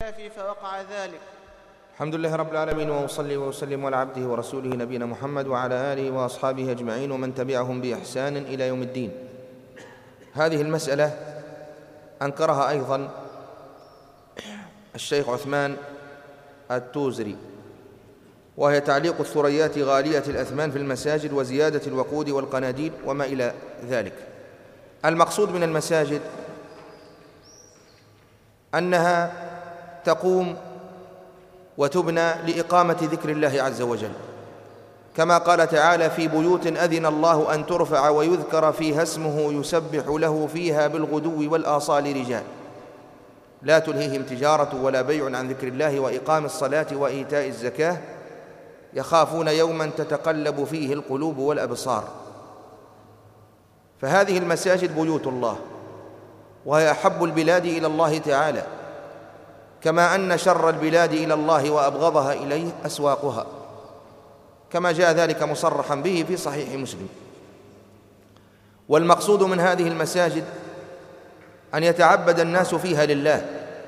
الاعتكاف فوقع ذلك. الحمد لله رب العالمين، وأصلي وأسلم على عبده ورسوله نبينا محمد وعلى آله وأصحابه أجمعين ومن تبعهم بإحسان إلى يوم الدين. هذه المسألة أنكرها أيضا الشيخ عثمان التوزري، وهي تعليق الثريات غالية الأثمان في المساجد وزيادة الوقود والقناديل وما إلى ذلك. المقصود من المساجد أنها تقوم وتبنى لإقامة ذكر الله عز وجل، كما قال تعالى: في بيوت أذن الله أن ترفع ويذكر فيها اسمه يسبح له فيها بالغدو والآصال رجال لا تلهيهم تجارة ولا بيع عن ذكر الله وإقام الصلاة وإيتاء الزكاة يخافون يوما تتقلب فيه القلوب والأبصار. فهذه المساجد بيوت الله، وهي أحب البلاد إلى الله تعالى، كما أن شر البلاد إلى الله وأبغضها إليه أسواقها، كما جاء ذلك مصرحا به في صحيح مسلم. والمقصود من هذه المساجد أن يتعبد الناس فيها لله،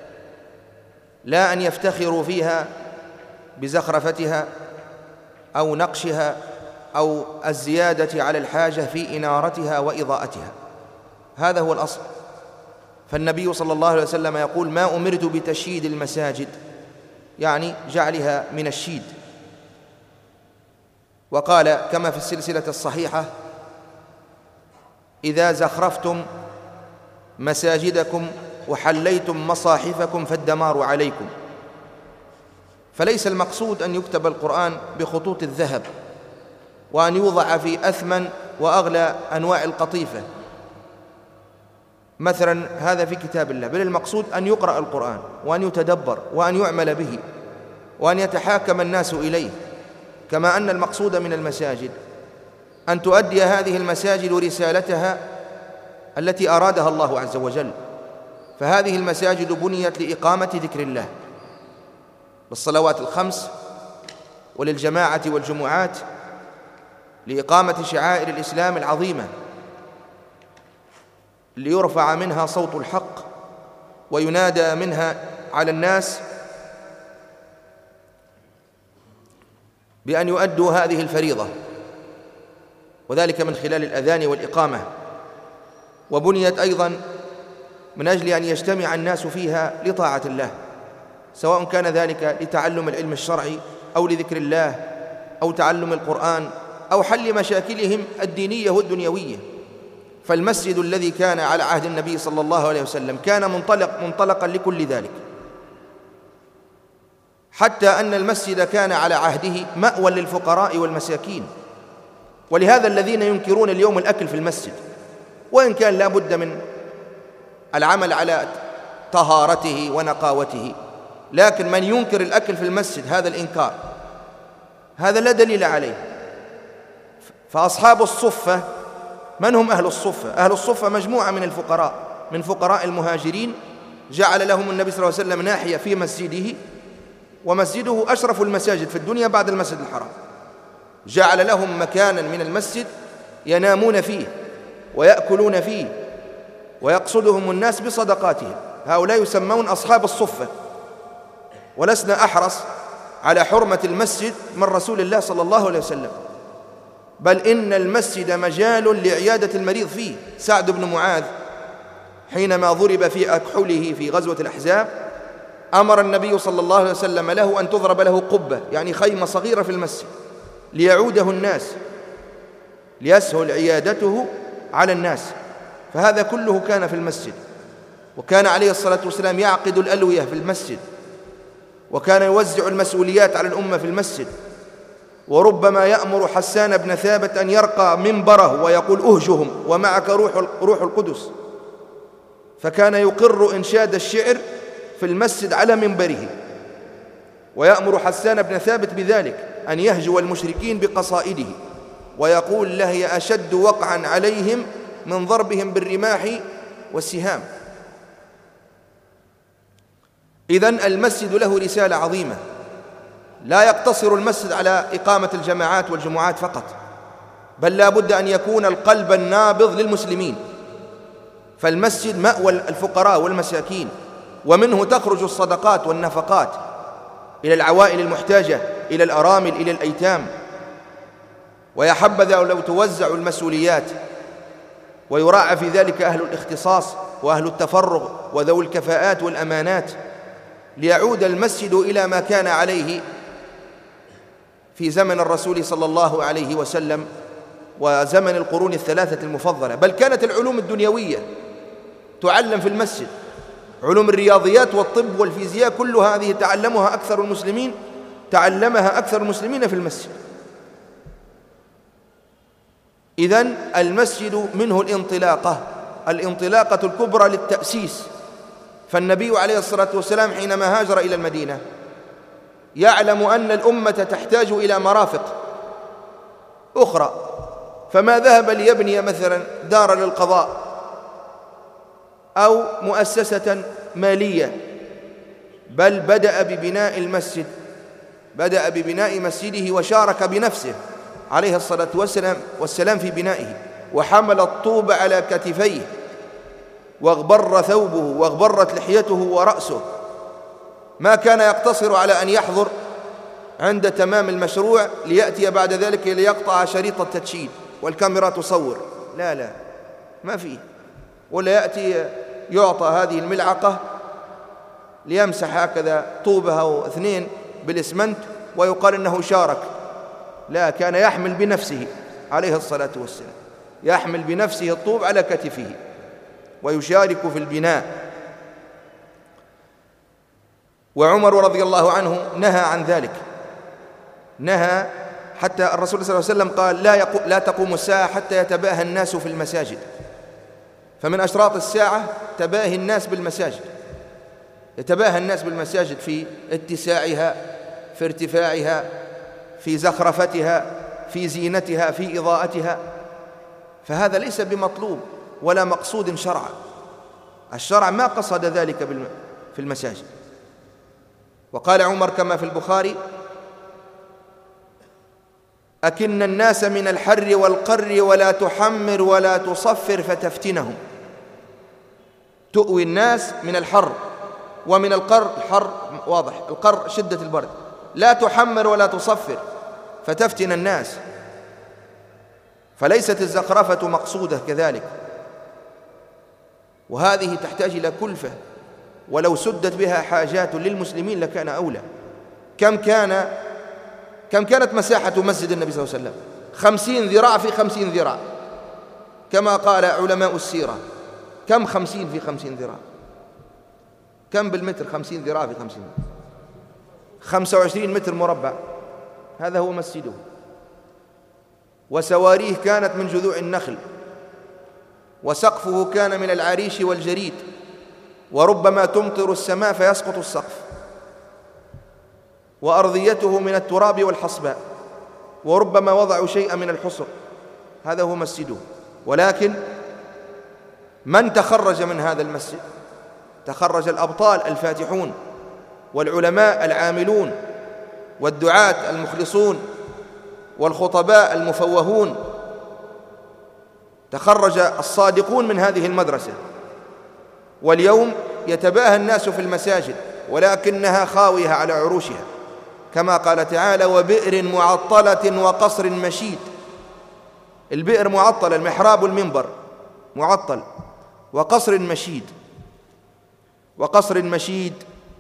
لا أن يفتخروا فيها بزخرفتها أو نقشها أو الزيادة على الحاجة في إنارتها وإضاءتها. هذا هو الأصل. فالنبي صلى الله عليه وسلم يقول: ما أمرت بتشييد المساجد، يعني جعلها من الشيد. وقال كما في السلسلة الصحيحة: إذا زخرفتم مساجدكم وحليتم مصاحفكم فالدمار عليكم. فليس المقصود أن يكتب القرآن بخطوط الذهب وأن يوضع في أثمن وأغلى أنواع القطيفة مثلا، هذا في كتاب الله، بل المقصود أن يقرأ القرآن وأن يتدبر وأن يعمل به وأن يتحاكم الناس إليه. كما أن المقصود من المساجد أن تؤدي هذه المساجد رسالتها التي أرادها الله عز وجل. فهذه المساجد بنيت لإقامة ذكر الله بالصلوات الخمس وللجماعة والجمعات، لإقامة شعائر الإسلام العظيمة، ليرفع منها صوت الحق وينادى منها على الناس بأن يؤدوا هذه الفريضة، وذلك من خلال الأذان والإقامة. وبنيت أيضا من أجل أن يجتمع الناس فيها لطاعة الله، سواء كان ذلك لتعلم العلم الشرعي أو لذكر الله أو تعلم القرآن أو حل مشاكلهم الدينية والدنيوية. فالمسجد الذي كان على عهد النبي صلى الله عليه وسلم كان منطلقا لكل ذلك، حتى أن المسجد كان على عهده مأوى للفقراء والمساكين. ولهذا الذين ينكرون اليوم الأكل في المسجد، وإن كان لا بد من العمل على طهارته ونقاوته، لكن من ينكر الأكل في المسجد هذا الإنكار هذا لا دليل عليه. فأصحاب الصفة من هم أهل الصفة؟ أهل الصفة مجموعة من الفقراء، من فقراء المهاجرين، جعل لهم النبي صلى الله عليه وسلم ناحية في مسجده، ومسجده أشرف المساجد في الدنيا بعد المسجد الحرام. جعل لهم مكانا من المسجد ينامون فيه ويأكلون فيه ويقصدهم الناس بصدقاتهم. هؤلاء يسمون أصحاب الصفة. ولسنا أحرص على حرمة المسجد من رسول الله صلى الله عليه وسلم، بل إن المسجد مجال لعيادة المريض فيه. سعد بن معاذ حينما ضرب في أكحله في غزوة الأحزاب أمر النبي صلى الله عليه وسلم له أن تضرب له قبة، يعني خيمة صغيرة في المسجد، ليعوده الناس، ليسهل عيادته على الناس. فهذا كله كان في المسجد. وكان عليه الصلاة والسلام يعقد الألوية في المسجد، وكان يوزع المسؤوليات على الأمة في المسجد. وربما يأمر حسان بن ثابت أن يرقى منبره ويقول: أهجهم ومعك روح القدس. فكان يقر إنشاد الشعر في المسجد على منبره، ويأمر حسان بن ثابت بذلك، أن يهجو المشركين بقصائده، ويقول: لهي أشد وقعا عليهم من ضربهم بالرماح والسهام. إذن المسجد له رسالة عظيمة، لا يقتصر المسجد على إقامة الجماعات والجمعات فقط، بل لا بد أن يكون القلب النابض للمسلمين. فالمسجد مأوى الفقراء والمساكين، ومنه تخرج الصدقات والنفقات إلى العوائل المحتاجة، إلى الأرامل، إلى الأيتام. ويا حبذا لو توزع المسؤوليات ويراعى في ذلك أهل الاختصاص وأهل التفرغ وذوي الكفاءات والأمانات، ليعود المسجد إلى ما كان عليه في زمن الرسول صلى الله عليه وسلم وزمن القرون الثلاثة المفضلة. بل كانت العلوم الدنيوية تعلم في المسجد، علوم الرياضيات والطب والفيزياء، كل هذه تعلمها أكثر المسلمين في المسجد. إذن المسجد منه الانطلاقة الكبرى للتأسيس. فالنبي عليه الصلاة والسلام حينما هاجر إلى المدينة يعلم أن الأمة تحتاج إلى مرافق أخرى، فما ذهب ليبني مثلا دار للقضاء أو مؤسسة مالية، بل بدأ ببناء مسجده وشارك بنفسه عليه الصلاة والسلام في بنائه، وحمل الطوب على كتفيه، واغبر ثوبه واغبرت لحيته ورأسه. ما كان يقتصر على أن يحضر عند تمام المشروع ليأتي بعد ذلك ليقطع شريط التدشين والكاميرا تصور، لا ما فيه. ولا يأتي يعطى هذه الملعقة ليمسح هكذا طوبها أو 2 بالإسمنت ويقال إنه شارك. لا، كان يحمل بنفسه عليه الصلاة والسلام، يحمل بنفسه الطوب على كتفه ويشارك في البناء. وعمر رضي الله عنه نهى عن ذلك، نهى حتى الرسول صلى الله عليه وسلم قال لا تقوم الساعة حتى يتباهى الناس في المساجد. فمن أشراط الساعة تباهي الناس بالمساجد، يتباهى الناس بالمساجد في اتساعها، في ارتفاعها، في زخرفتها، في زينتها، في إضاءتها. فهذا ليس بمطلوب ولا مقصود شرعا. الشرع ما قصد ذلك في المساجد. وقال عمر كما في البخاري: أكن الناس من الحر والقر ولا تحمر ولا تصفر فتفتنهم. تؤوي الناس من الحر ومن القر، الحر واضح، القر شدة البرد، لا تحمر ولا تصفر فتفتن الناس. فليست الزخرفة مقصودة كذلك، وهذه تحتاج إلى كلفة، ولو سدت بها حاجات للمسلمين لكان أولى. كم كانت مساحة مسجد النبي صلى الله عليه وسلم؟ 50 ذراع في 50 ذراع، كما قال علماء السيرة. كم 50 في 50 ذراع؟ كم بالمتر 50 ذراع في 50 ذراع؟ 25 متر مربع. هذا هو مسجده. وسواريه كانت من جذوع النخل، وسقفه كان من العريش والجريد، وربما تمطر السماء فيسقط السقف، وأرضيته من التراب والحصباء، وربما وضعوا شيئا من الحصر. هذا هو مسجده. ولكن من تخرج من هذا المسجد؟ تخرج الأبطال الفاتحون، والعلماء العاملون، والدعاة المخلصون، والخطباء المفوهون. تخرج الصادقون من هذه المدرسة. واليوم يتباهى الناس في المساجد ولكنها خاوية على عروشها، كما قال تعالى: وبئر معطلة وقصر مشيد. البئر معطل، المحراب والمنبر معطل، وقصر مشيد.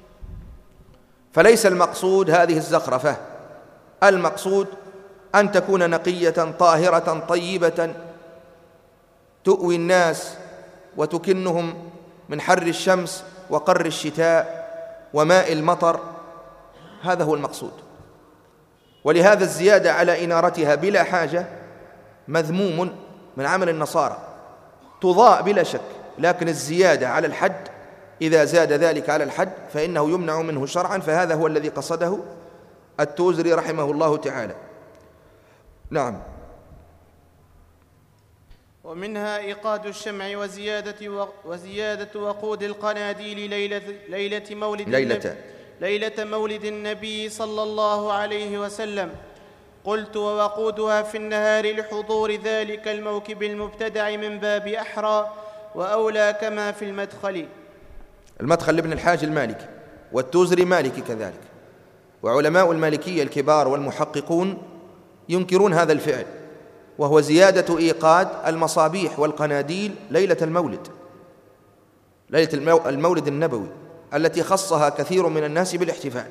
فليس المقصود هذه الزخرفة، المقصود أن تكون نقية طاهرة طيبة تؤوي الناس وتكنهم من حر الشمس وقر الشتاء وماء المطر. هذا هو المقصود. ولهذا الزيادة على إنارتها بلا حاجة مذموم من عمل النصارى، تضاء بلا شك، لكن الزيادة على الحد، إذا زاد ذلك على الحد فإنه يمنع منه شرعا. فهذا هو الذي قصده التوزري رحمه الله تعالى. نعم. ومنها إيقاد الشمع وزيادة وقود القناديل ليلة مولد النبي صلى الله عليه وسلم. قلت: ووقودها في النهار لحضور ذلك الموكب المبتدع من باب أحرى وأولى كما في المدخل. المدخل لابن الحاج المالكي، والتوزري مالكي كذلك، وعلماء المالكية الكبار والمحققون ينكرون هذا الفعل، وهو زيادة إيقاد المصابيح والقناديل ليلة المولد، ليلة المولد النبوي التي خصها كثير من الناس بالاحتفال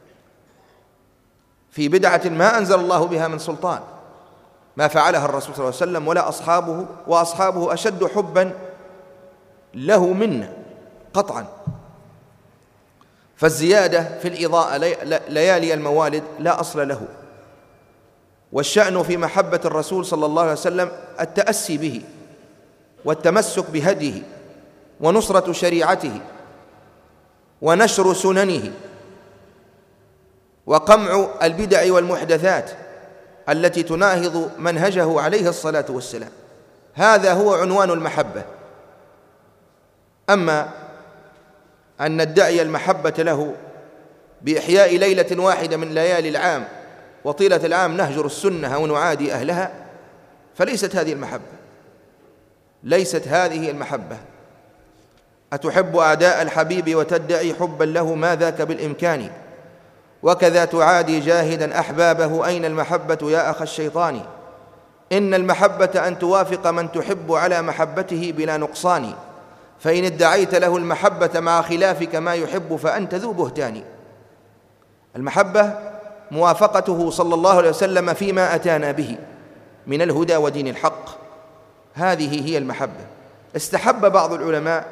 في بدعة ما أنزل الله بها من سلطان، ما فعلها الرسول صلى الله عليه وسلم ولا أصحابه، وأصحابه أشد حبا له منا قطعا. فالزيادة في الإضاءة ليالي الموالد لا أصل له، والشأن في محبة الرسول صلى الله عليه وسلم التأسي به والتمسك بهديه ونصرة شريعته ونشر سننه وقمع البدع والمحدثات التي تناهض منهجه عليه الصلاة والسلام. هذا هو عنوان المحبة. أما أن ندعي المحبة له بإحياء ليلة واحدة من ليالي العام وطيلة العام نهجر السنة أو نعادي أهلها، فليست هذه المحبة، ليست هذه المحبة. أتحب أعداء الحبيب وتدعي حبا له، ما ذاك بالإمكان، وكذا تعادي جاهدا أحبابه، أين المحبة يا أخ الشيطان؟ إن المحبة أن توافق من تحب على محبته بلا نقصان، فإن ادعيت له المحبة مع خلافك ما يحب فأنت ذو بهتان. المحبة موافقته صلى الله عليه وسلم فيما أتانا به من الهدى ودين الحق، هذه هي المحبة. استحب بعض العلماء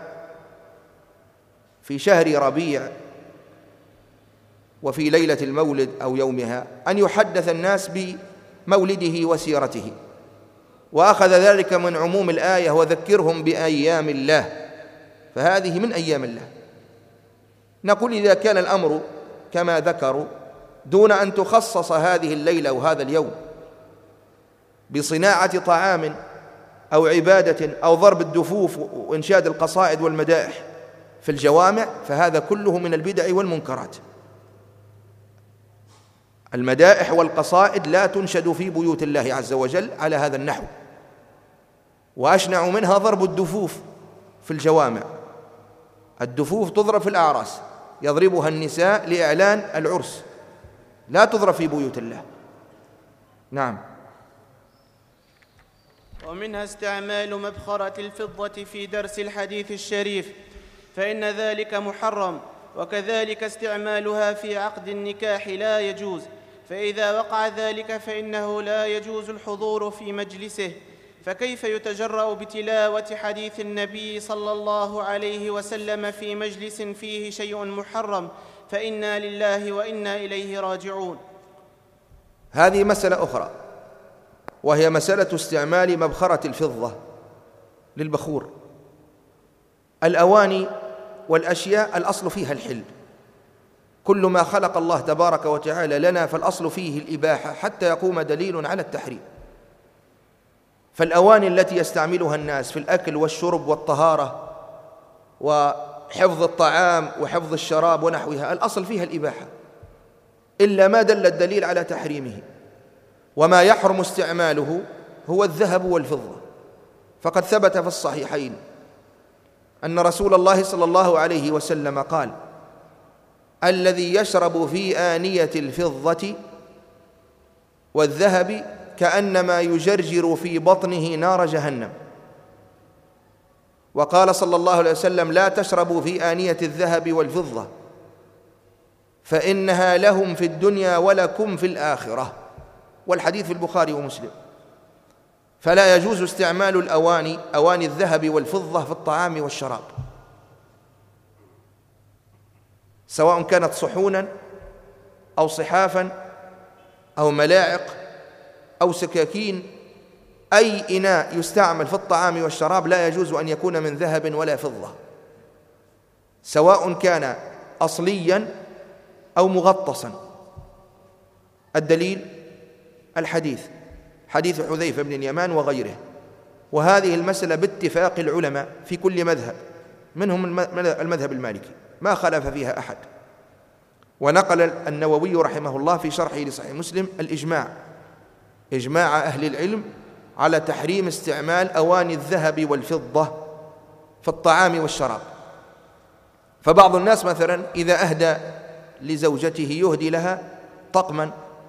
في شهر ربيع وفي ليلة المولد أو يومها أن يحدث الناس بمولده وسيرته، وأخذ ذلك من عموم الآية وذكرهم بأيام الله، فهذه من أيام الله. نقول إذا كان الأمر كما ذكروا دون أن تخصص هذه الليلة وهذا اليوم بصناعة طعام أو عبادة أو ضرب الدفوف وإنشاد القصائد والمدائح في الجوامع، فهذا كله من البدع والمنكرات. المدائح والقصائد لا تنشد في بيوت الله عز وجل على هذا النحو، وأشنع منها ضرب الدفوف في الجوامع. الدفوف تضرب في الأعراس، يضربها النساء لإعلان العرس، لا تضرب في بيوت الله. نعم. ومنها استعمال مبخرة الفضة في درس الحديث الشريف، فإن ذلك محرم، وكذلك استعمالها في عقد النكاح لا يجوز، فإذا وقع ذلك فإنه لا يجوز الحضور في مجلسه، فكيف يتجرأ بتلاوة حديث النبي صلى الله عليه وسلم في مجلس فيه شيء محرم؟ فإنا لله وإنا إليه راجعون. هذه مسألة أخرى، وهي مسألة استعمال مبخرة الفضة للبخور. الأواني والأشياء الأصل فيها الحل، كل ما خلق الله تبارك وتعالى لنا فالأصل فيه الإباحة حتى يقوم دليل على التحريم. فالأواني التي يستعملها الناس في الأكل والشرب والطهارة وحفظ الطعام وحفظ الشراب ونحوها الأصل فيها الإباحة، إلا ما دل الدليل على تحريمه. وما يحرم استعماله هو الذهب والفضة، فقد ثبت في الصحيحين أن رسول الله صلى الله عليه وسلم قال: الذي يشرب في آنية الفضة والذهب كأنما يجرجر في بطنه نار جهنم. وقال صلى الله عليه وسلم: لا تشربوا في آنية الذهب والفضة فإنها لهم في الدنيا ولكم في الآخرة، والحديث في البخاري ومسلم. فلا يجوز استعمال الأواني، أواني الذهب والفضة، في الطعام والشراب، سواء كانت صحونا أو صحافا أو ملاعق أو سكاكين. أي إناء يستعمل في الطعام والشراب لا يجوز أن يكون من ذهب ولا فضة، سواء كان أصليا أو مغطسا. الدليل الحديث، حديث حذيفة بن اليمان وغيره. وهذه المسألة باتفاق العلماء في كل مذهب، منهم المذهب المالكي، ما خالف فيها أحد. ونقل النووي رحمه الله في شرحه لصحيح مسلم الإجماع، إجماع أهل العلم على تحريم استعمال أواني الذهب والفضة في الطعام والشراب. فبعض الناس مثلا إذا أهدى لزوجته يهدي لها طقما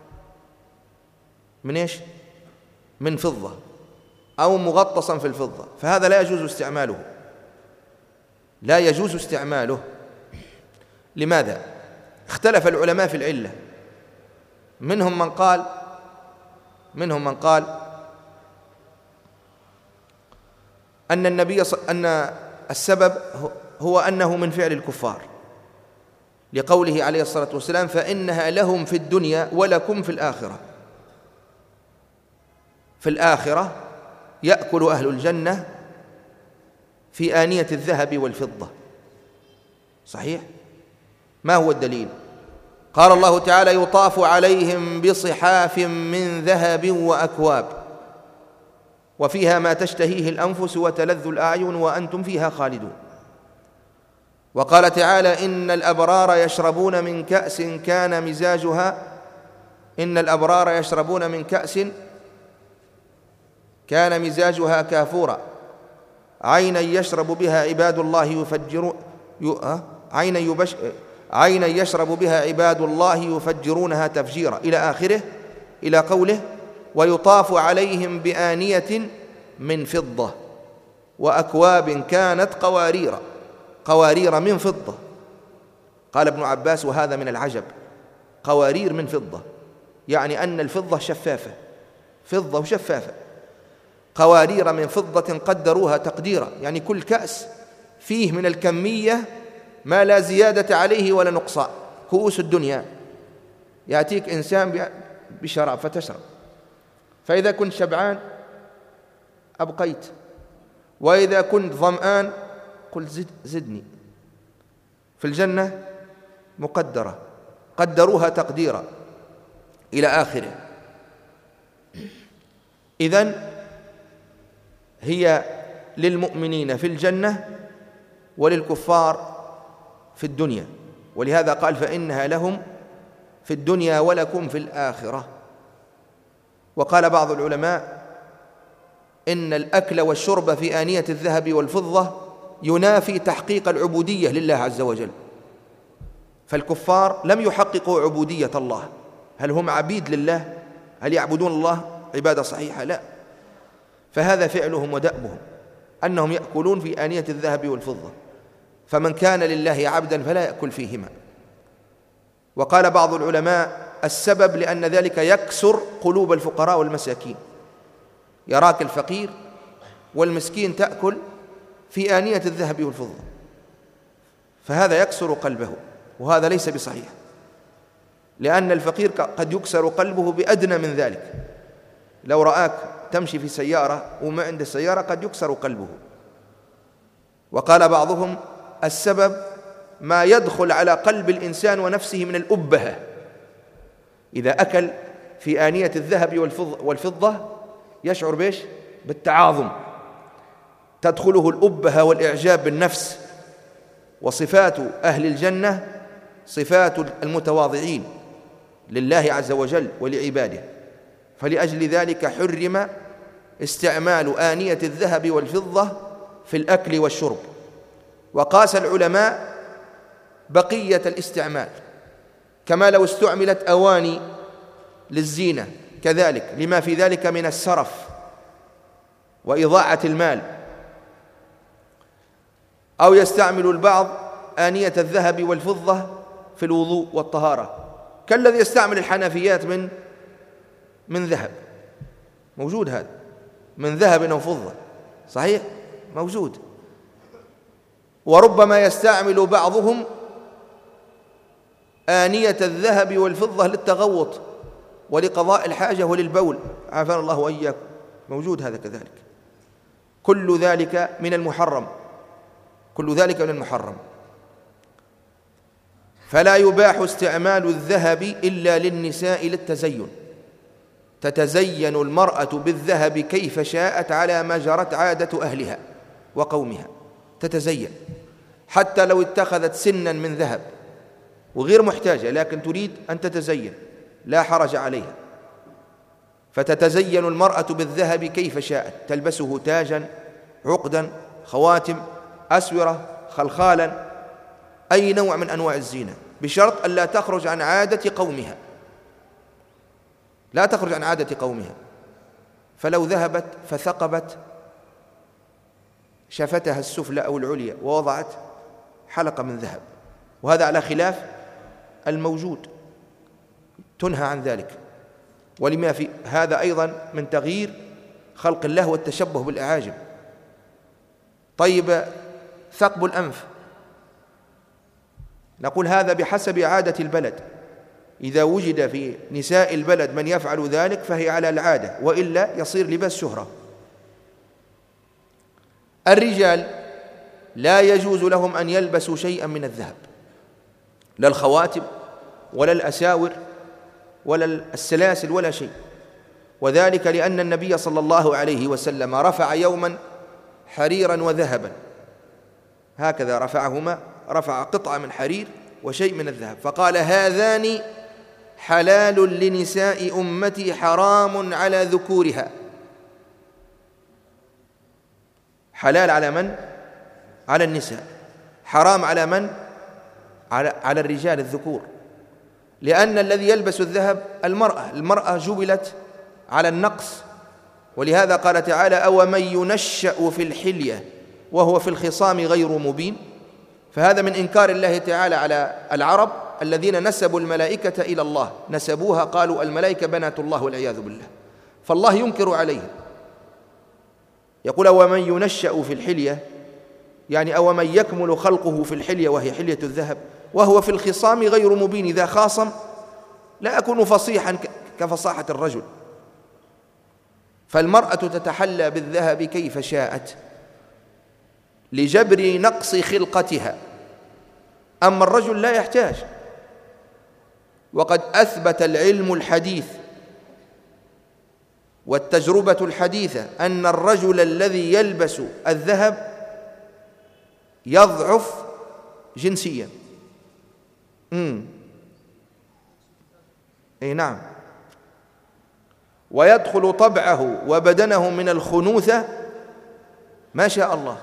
من إيش؟ من فضة أو مغطسا في الفضة، فهذا لا يجوز استعماله، لا يجوز استعماله. لماذا؟ اختلف العلماء في العلة. منهم من قال أن السبب هو أنه من فعل الكفار، لقوله عليه الصلاة والسلام: فإنها لهم في الدنيا ولكم في الآخرة. في الآخرة يأكل أهل الجنة في آنية الذهب والفضة. صحيح؟ ما هو الدليل؟ قال الله تعالى: يطاف عليهم بصحاف من ذهب وأكواب وفيها ما تشتهيه الأنفس وتلذ الأعين وأنتم فيها خالدون. وقال تعالى: إن الأبرار يشربون من كأس كان مزاجها كافورا عينا يشرب بها عباد الله يفجرونها تفجيرا، إلى آخره، إلى قوله: ويطاف عليهم بآنية من فضة وأكواب كانت قوارير من فضة. قال ابن عباس: وهذا من العجب، قوارير من فضة، يعني أن الفضة شفافة، فضة وشفافة. قوارير من فضة قدروها تقديرا، يعني كل كأس فيه من الكمية ما لا زيادة عليه ولا نقصان. كؤوس الدنيا يأتيك إنسان بشراب فتشرب، فإذا كنت شبعان أبقيت، وإذا كنت ظمآن قلت زدني. في الجنة مقدرة، قدروها تقديرا، إلى آخره. إذن هي للمؤمنين في الجنة وللكفار في الدنيا، ولهذا قال: فإنها لهم في الدنيا ولكم في الآخرة. وقال بعض العلماء: إن الأكل والشرب في آنية الذهب والفضة ينافي تحقيق العبودية لله عز وجل، فالكفار لم يحققوا عبودية الله. هل هم عبيد لله؟ هل يعبدون الله عبادة صحيحة؟ لا، فهذا فعلهم ودأبهم أنهم يأكلون في آنية الذهب والفضة، فمن كان لله عبدا فلا يأكل فيهما. وقال بعض العلماء: السبب لأن ذلك يكسر قلوب الفقراء والمساكين، يراك الفقير والمسكين تأكل في آنية الذهب والفضة، فهذا يكسر قلبه، وهذا ليس بصحيح، لأن الفقير قد يكسر قلبه بأدنى من ذلك. لو رآك تمشي في سيارة وما عند السيارة قد يكسر قلبه. وقال بعضهم: السبب ما يدخل على قلب الإنسان ونفسه من الأبهة، إذا أكل في آنية الذهب والفضة يشعر بإيش؟ بالتعاظم، تدخله الأبهة والإعجاب بالنفس. وصفات أهل الجنة صفات المتواضعين لله عز وجل ولعباده، فلأجل ذلك حرم استعمال آنية الذهب والفضة في الأكل والشرب. وقاس العلماء بقية الاستعمال، كما لو استعملت أواني للزينة كذلك، لما في ذلك من السرف وإضاعة المال. أو يستعمل البعض آنية الذهب والفضة في الوضوء والطهارة، كالذي يستعمل الحنفيات من ذهب، موجود هذا، من ذهب أو فضة، صحيح موجود. وربما يستعمل بعضهم آنية الذهب والفضة للتغوط ولقضاء الحاجة وللبول، عافانا الله وإياكم، موجود هذا كذلك. كل ذلك من المحرم، كل ذلك من المحرم. فلا يباح استعمال الذهب إلا للنساء للتزين، تتزين المرأة بالذهب كيف شاءت على ما جرت عادة أهلها وقومها، تتزين حتى لو اتخذت سنا من ذهب وغير محتاجة لكن تريد أن تتزين لا حرج عليها، فتتزين المرأة بالذهب كيف شاءت، تلبسه تاجا، عقدا، خواتم، أسورة، خلخالا، أي نوع من أنواع الزينة، بشرط أن لا تخرج عن عادة قومها، لا تخرج عن عادة قومها. فلو ذهبت فثقبت شفتها السفلى أو العليا ووضعت حلقة من ذهب، وهذا على خلاف الموجود، تنهى عن ذلك. ولما في هذا أيضا من تغيير خلق الله والتشبه بالأعاجم. طيب، ثقب الأنف، نقول هذا بحسب عادة البلد، إذا وجد في نساء البلد من يفعل ذلك فهي على العادة، وإلا يصير لباس شهرة. الرجال لا يجوز لهم أن يلبسوا شيئا من الذهب، لا الخواتم ولا الأساور ولا السلاسل ولا شيء، وذلك لأن النبي صلى الله عليه وسلم رفع يوما حريرا وذهبا، هكذا رفعهما، رفع قطعة من حرير وشيء من الذهب، فقال: هذان حلال لنساء أمتي حرام على ذكورها. حلال على من؟ على النساء. حرام على من؟ على الرجال الذكور، لأن الذي يلبس الذهب المرأة جبلت على النقص، ولهذا قال تعالى: أومن ينشأ في الحلية وهو في الخصام غير مبين. فهذا من إنكار الله تعالى على العرب الذين نسبوا الملائكة إلى الله، نسبوها قالوا الملائكة بنات الله والعياذ بالله، فالله ينكر عليه، يقول: ومن ينشأ في الحلية، يعني أو من يكمل خلقه في الحلية وهي حلية الذهب وهو في الخصام غير مبين، إذا خاصم لا أكون فصيحا كفصاحة الرجل. فالمرأة تتحلى بالذهب كيف شاءت لجبر نقص خلقتها، أما الرجل لا يحتاج. وقد أثبت العلم الحديث والتجربة الحديثة أن الرجل الذي يلبس الذهب يضعف جنسيا. أي نعم، ويدخل طبعه وبدنه من الخنوثة ما شاء الله،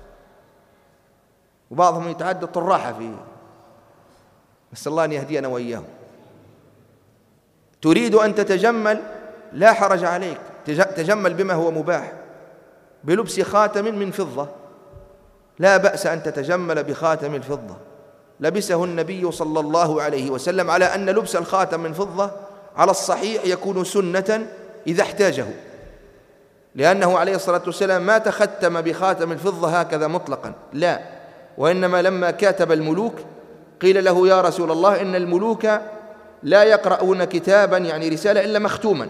وبعضهم يتعدى الطراحة فيه، نسأل الله أن يهدينا وإياهم. تريد أن تتجمل لا حرج عليك، تجمل بما هو مباح، بلبس خاتم من فضة، لا بأس أن تتجمل بخاتم الفضة، لبسه النبي صلى الله عليه وسلم، على أن لبس الخاتم من فضة على الصحيح يكون سنة إذا احتاجه، لأنه عليه الصلاة والسلام ما تختم بخاتم الفضة هكذا مطلقا، لا، وإنما لما كاتب الملوك قيل له: يا رسول الله، إن الملوك لا يقرؤون كتابا يعني رسالة إلا مختوما،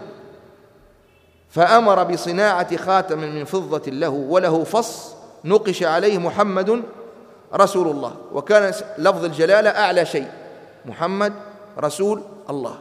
فأمر بصناعة خاتم من فضة له وله فص نقش عليه محمد رسول الله، وكان لفظ الجلالة أعلى شيء، محمد رسول الله،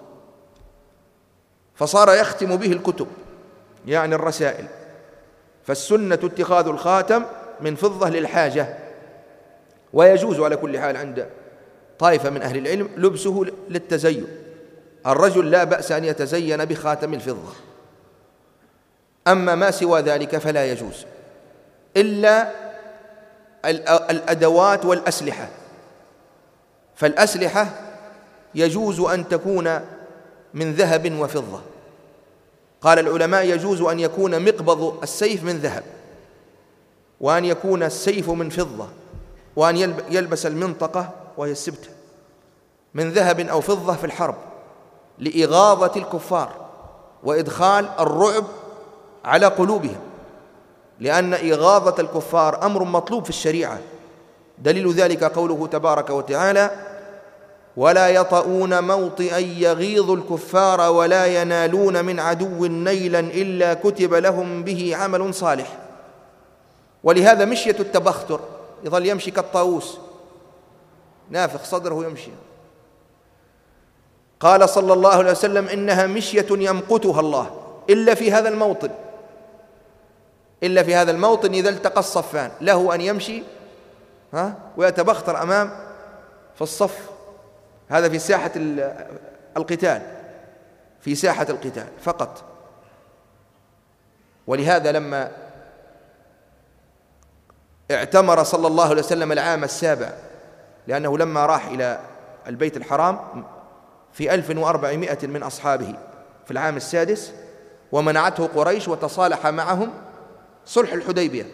فصار يختم به الكتب يعني الرسائل. فالسنة اتخاذ الخاتم من فضة للحاجة، ويجوز على كل حال عند طائفة من أهل العلم لبسه للتزين، الرجل لا بأس أن يتزين بخاتم الفضة، أما ما سوى ذلك فلا يجوز، إلا الأدوات والأسلحة. فالأسلحة يجوز أن تكون من ذهب وفضة، قال العلماء: يجوز أن يكون مقبض السيف من ذهب، وأن يكون السيف من فضة، وأن يلبس المنطقة وهي السبتة من ذهب أو فضة في الحرب، لإغاظة الكفار وإدخال الرعب على قلوبهم، لأن إغاظة الكفار أمر مطلوب في الشريعة. دليل ذلك قوله تبارك وتعالى: ولا يطؤون موطئا يغيظ الكفار ولا ينالون من عدو نيلا إلا كتب لهم به عمل صالح. ولهذا مشية التبختر، يظل يمشي كالطاووس نافخ صدره يمشي، قال صلى الله عليه وسلم: إنها مشية يمقتها الله إلا في هذا الموطن، إلا في هذا الموطن إذا التقى الصفان، له أن يمشي ويتبختر أمام في الصف، هذا في ساحة القتال، في ساحة القتال فقط. ولهذا لما اعتمر صلى الله عليه وسلم العام السابع لأنه لما راح إلى البيت الحرام في 1400 من أصحابه في العام السادس، ومنعته قريش وتصالح معهم صلح الحديبية،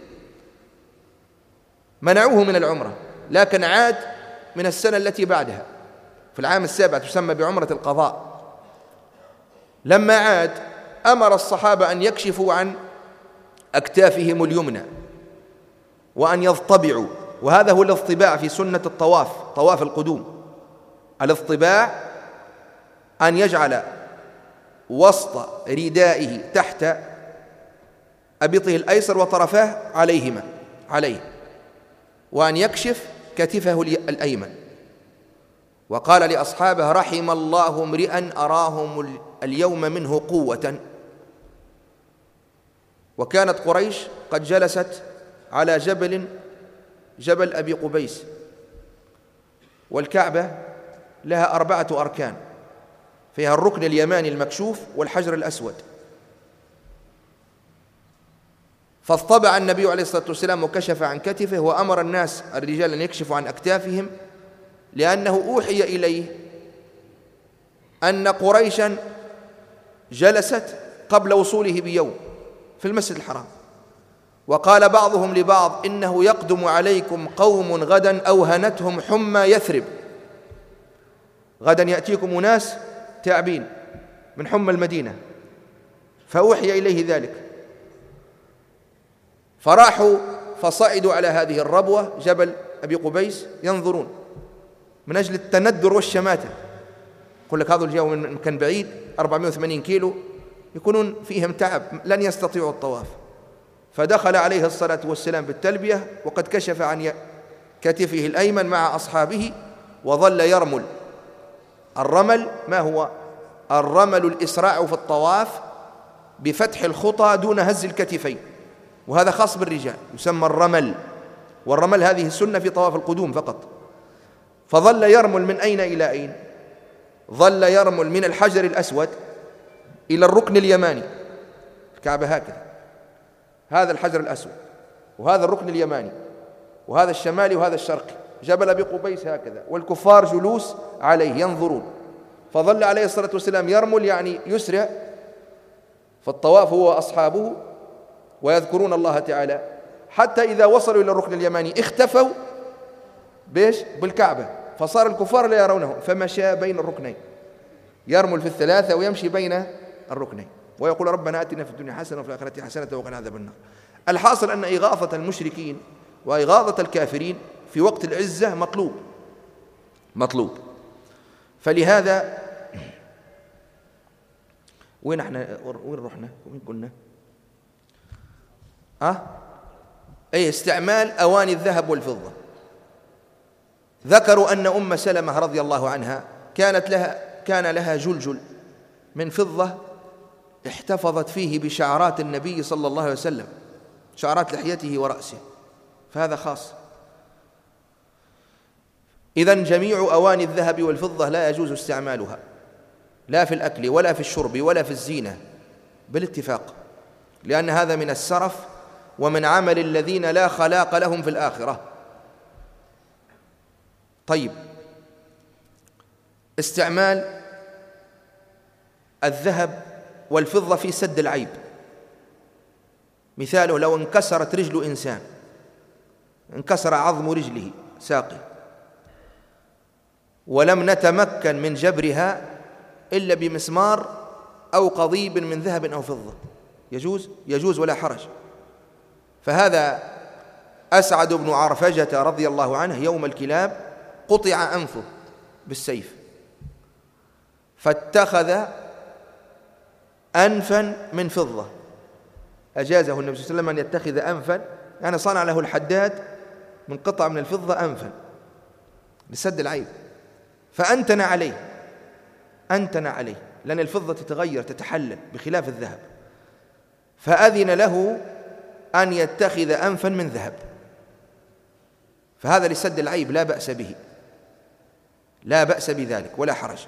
منعوه من العمرة، لكن عاد من السنة التي بعدها في العام السابع، تسمى بعمرة القضاء. لما عاد أمر الصحابة أن يكشفوا عن أكتافهم اليمنى وأن يضطبعوا، وهذا هو الاضطباع في سنة الطواف، طواف القدوم. الاضطباع أن يجعل وسط ردائه تحت أبطه الأيسر وطرفاه عليه، وأن يكشف كتفه الأيمن. وقال لأصحابه: رحم الله امرئا أراهم اليوم منه قوة. وكانت قريش قد جلست على جبل أبي قبيس، والكعبة لها 4 أركان، فيها الركن اليماني المكشوف والحجر الأسود. فاضطبع النبي عليه الصلاة والسلام وكشف عن كتفه، وأمر الناس الرجال أن يكشفوا عن أكتافهم، لأنه أوحي إليه أن قريشا جلست قبل وصوله بيوم في المسجد الحرام، وقال بعضهم لبعض: إنه يقدم عليكم قوم غدا أوهنتهم حمى يثرب، غدا يأتيكم ناس تعبين من حمى المدينة. فأوحي إليه ذلك، فراحوا فصعدوا على هذه الربوة جبل أبي قبيس ينظرون من أجل التندر والشماتة. يقول لك هذا الجو من مكان بعيد 480 كيلو، يكونون فيهم تعب، لن يستطيعوا الطواف. فدخل عليه الصلاة والسلام بالتلبية وقد كشف عن كتفه الأيمن مع أصحابه، وظل يرمل. الرمل ما هو؟ الرمل الإسراع في الطواف بفتح الخطى دون هز الكتفين، وهذا خاص بالرجال، يسمى الرمل. والرمل هذه السنة في طواف القدوم فقط. فظل يرمل من أين إلى أين؟ ظل يرمل من الحجر الأسود إلى الركن اليماني، الكعبة هكذا، هذا الحجر الأسود وهذا الركن اليماني وهذا الشمالي وهذا الشرقي، جبل أبي قبيس هكذا، والكفار جلوس عليه ينظرون. فظل عليه الصلاة والسلام يرمل، يعني يسرع في الطواف هو وأصحابه، ويذكرون الله تعالى، حتى إذا وصلوا إلى الركن اليماني اختفوا بالكعبة، فصار الكفار لا يرونه، فمشى بين الركنين، يرمل في الثلاثة ويمشي بين الركنين، ويقول: ربنا آتنا في الدنيا حسنة وفي الآخرة حسنة وقنا عذاب النار. الحاصل أن إغاظة المشركين وإغاظة الكافرين في وقت العزة مطلوب. فلهذا وين رحنا؟ وين كنا؟ استعمال أواني الذهب والفضة. ذكروا أن أم سلمة رضي الله عنها كان لها جلجل من فضة احتفظت فيه بشعرات النبي صلى الله عليه وسلم، شعرات لحيته ورأسه، فهذا خاص. إذن جميع أواني الذهب والفضة لا يجوز استعمالها، لا في الأكل ولا في الشرب ولا في الزينة بالاتفاق، لأن هذا من السرف ومن عمل الذين لا خلاق لهم في الآخرة. طيب، استعمال الذهب والفضة في سد العيب، مثاله لو انكسرت رجل إنسان، انكسر عظم رجله ساقه، ولم نتمكن من جبرها إلا بمسمار أو قضيب من ذهب أو فضة، يجوز ولا حرج. فهذا أسعد بن عرفجة رضي الله عنه يوم الكلاب قطع أنفه بالسيف، فاتخذ أنفا من فضة، أجازه النبي صلى الله عليه وسلم أن يتخذ أنفا، يعني صنع له الحداد من قطع من الفضة أنفا لسد العيب، فأنتن عليه لأن الفضة تتغير تتحلل بخلاف الذهب، فأذن له أن يتخذ أنفا من ذهب، فهذا لسد العيب لا بأس به، لا بأس بذلك ولا حرج.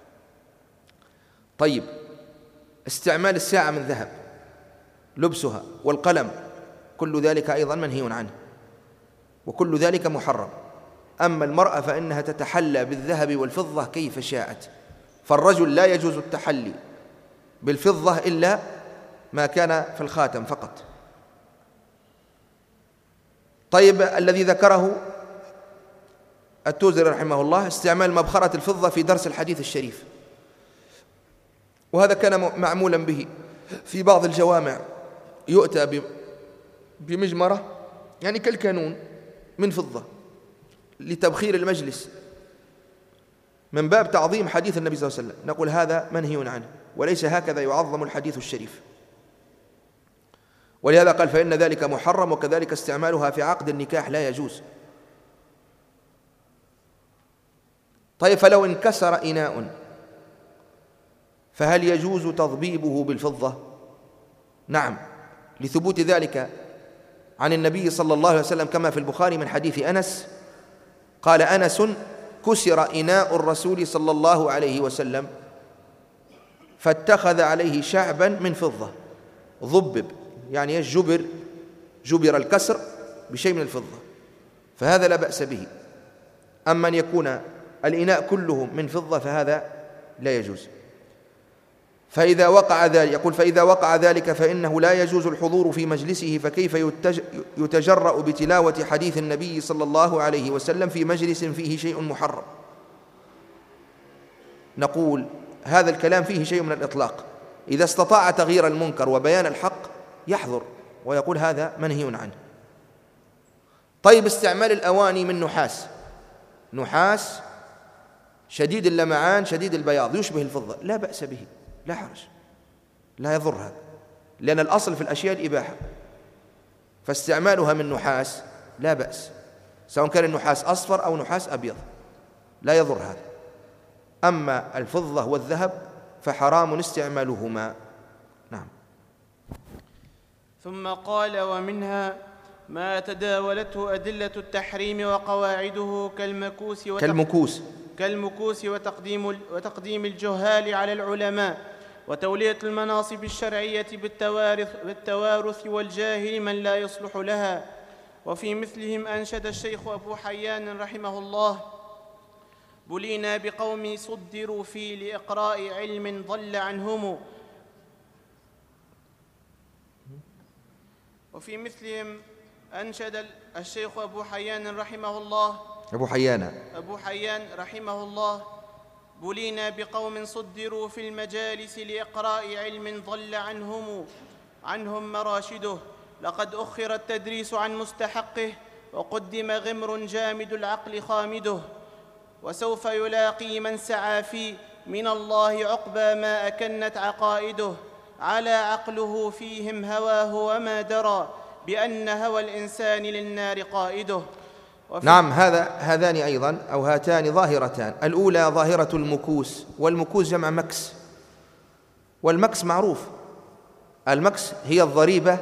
طيب، استعمال الساعة من ذهب لبسها والقلم، كل ذلك أيضا منهي عنه، وكل ذلك محرم. أما المرأة فإنها تتحلى بالذهب والفضة كيف شاءت، فالرجل لا يجوز التحلي بالفضة إلا ما كان في الخاتم فقط. طيب، الذي ذكره التوزري رحمه الله استعمال مبخرة الفضة في درس الحديث الشريف، وهذا كان معمولا به في بعض الجوامع، يؤتى بمجمرة يعني كالكانون من فضة لتبخير المجلس من باب تعظيم حديث النبي صلى الله عليه وسلم. نقول هذا منهي عنه، وليس هكذا يعظم الحديث الشريف. ولهذا قال فإن ذلك محرم، وكذلك استعمالها في عقد النكاح لا يجوز. طيب، فلو انكسر إناء فهل يجوز تضبيبه بالفضة؟ نعم، لثبوت ذلك عن النبي صلى الله عليه وسلم كما في البخاري من حديث أنس قال أنس: كسر إناء الرسول صلى الله عليه وسلم فاتخذ عليه شعبا من فضة، ضبب يعني جبر الكسر بشيء من الفضة، فهذا لا بأس به. أما أن يكون الإناء كله من فضة فهذا لا يجوز. فإذا وقع ذلك، يقول فإذا وقع ذلك فإنه لا يجوز الحضور في مجلسه، فكيف يتجرأ بتلاوة حديث النبي صلى الله عليه وسلم في مجلس فيه شيء محرم؟ نقول هذا الكلام فيه شيء من الإطلاق، إذا استطاع تغيير المنكر وبيان الحق يحضر ويقول هذا منهي عنه. طيب، استعمال الأواني من نحاس شديد اللمعان شديد البياض يشبه الفضة، لا بأس به، لا حرج، لا يضر هذا، لأن الأصل في الأشياء الإباحة، فاستعمالها من نحاس لا بأس، سواء كان النحاس أصفر أو نحاس أبيض لا يضر هذا. أما الفضة والذهب فحرام استعمالهما. نعم. ثم قال: ومنها ما تداولته أدلة التحريم وقواعده كالمكوس وتقديم الجهال على العلماء، وتولية المناصب الشرعية بالتوارث والجاهل من لا يصلح لها. وفي مثلهم أنشد الشيخ أبو حيان رحمه الله: بلينا بقوم صدروا في لإقراء علم ضل عنهم. وفي مثلهم أنشد الشيخ أبو حيان رحمه الله: بلينا بقوم صدروا في المجالس لإقراء علم ضل عنهم مراشده، لقد أخر التدريس عن مستحقه، وقدم غمر جامد العقل خامده، وسوف يلاقي من سعى فيه من الله عقبى ما أكنت عقائده، على عقله فيهم هواه وما درى بأن هوى الإنسان للنار قائده. نعم، هذان أيضا أو هاتان ظاهرتان. الأولى ظاهرة المكوس، والمكوس جمع مكس، والمكس معروف، المكس هي الضريبة.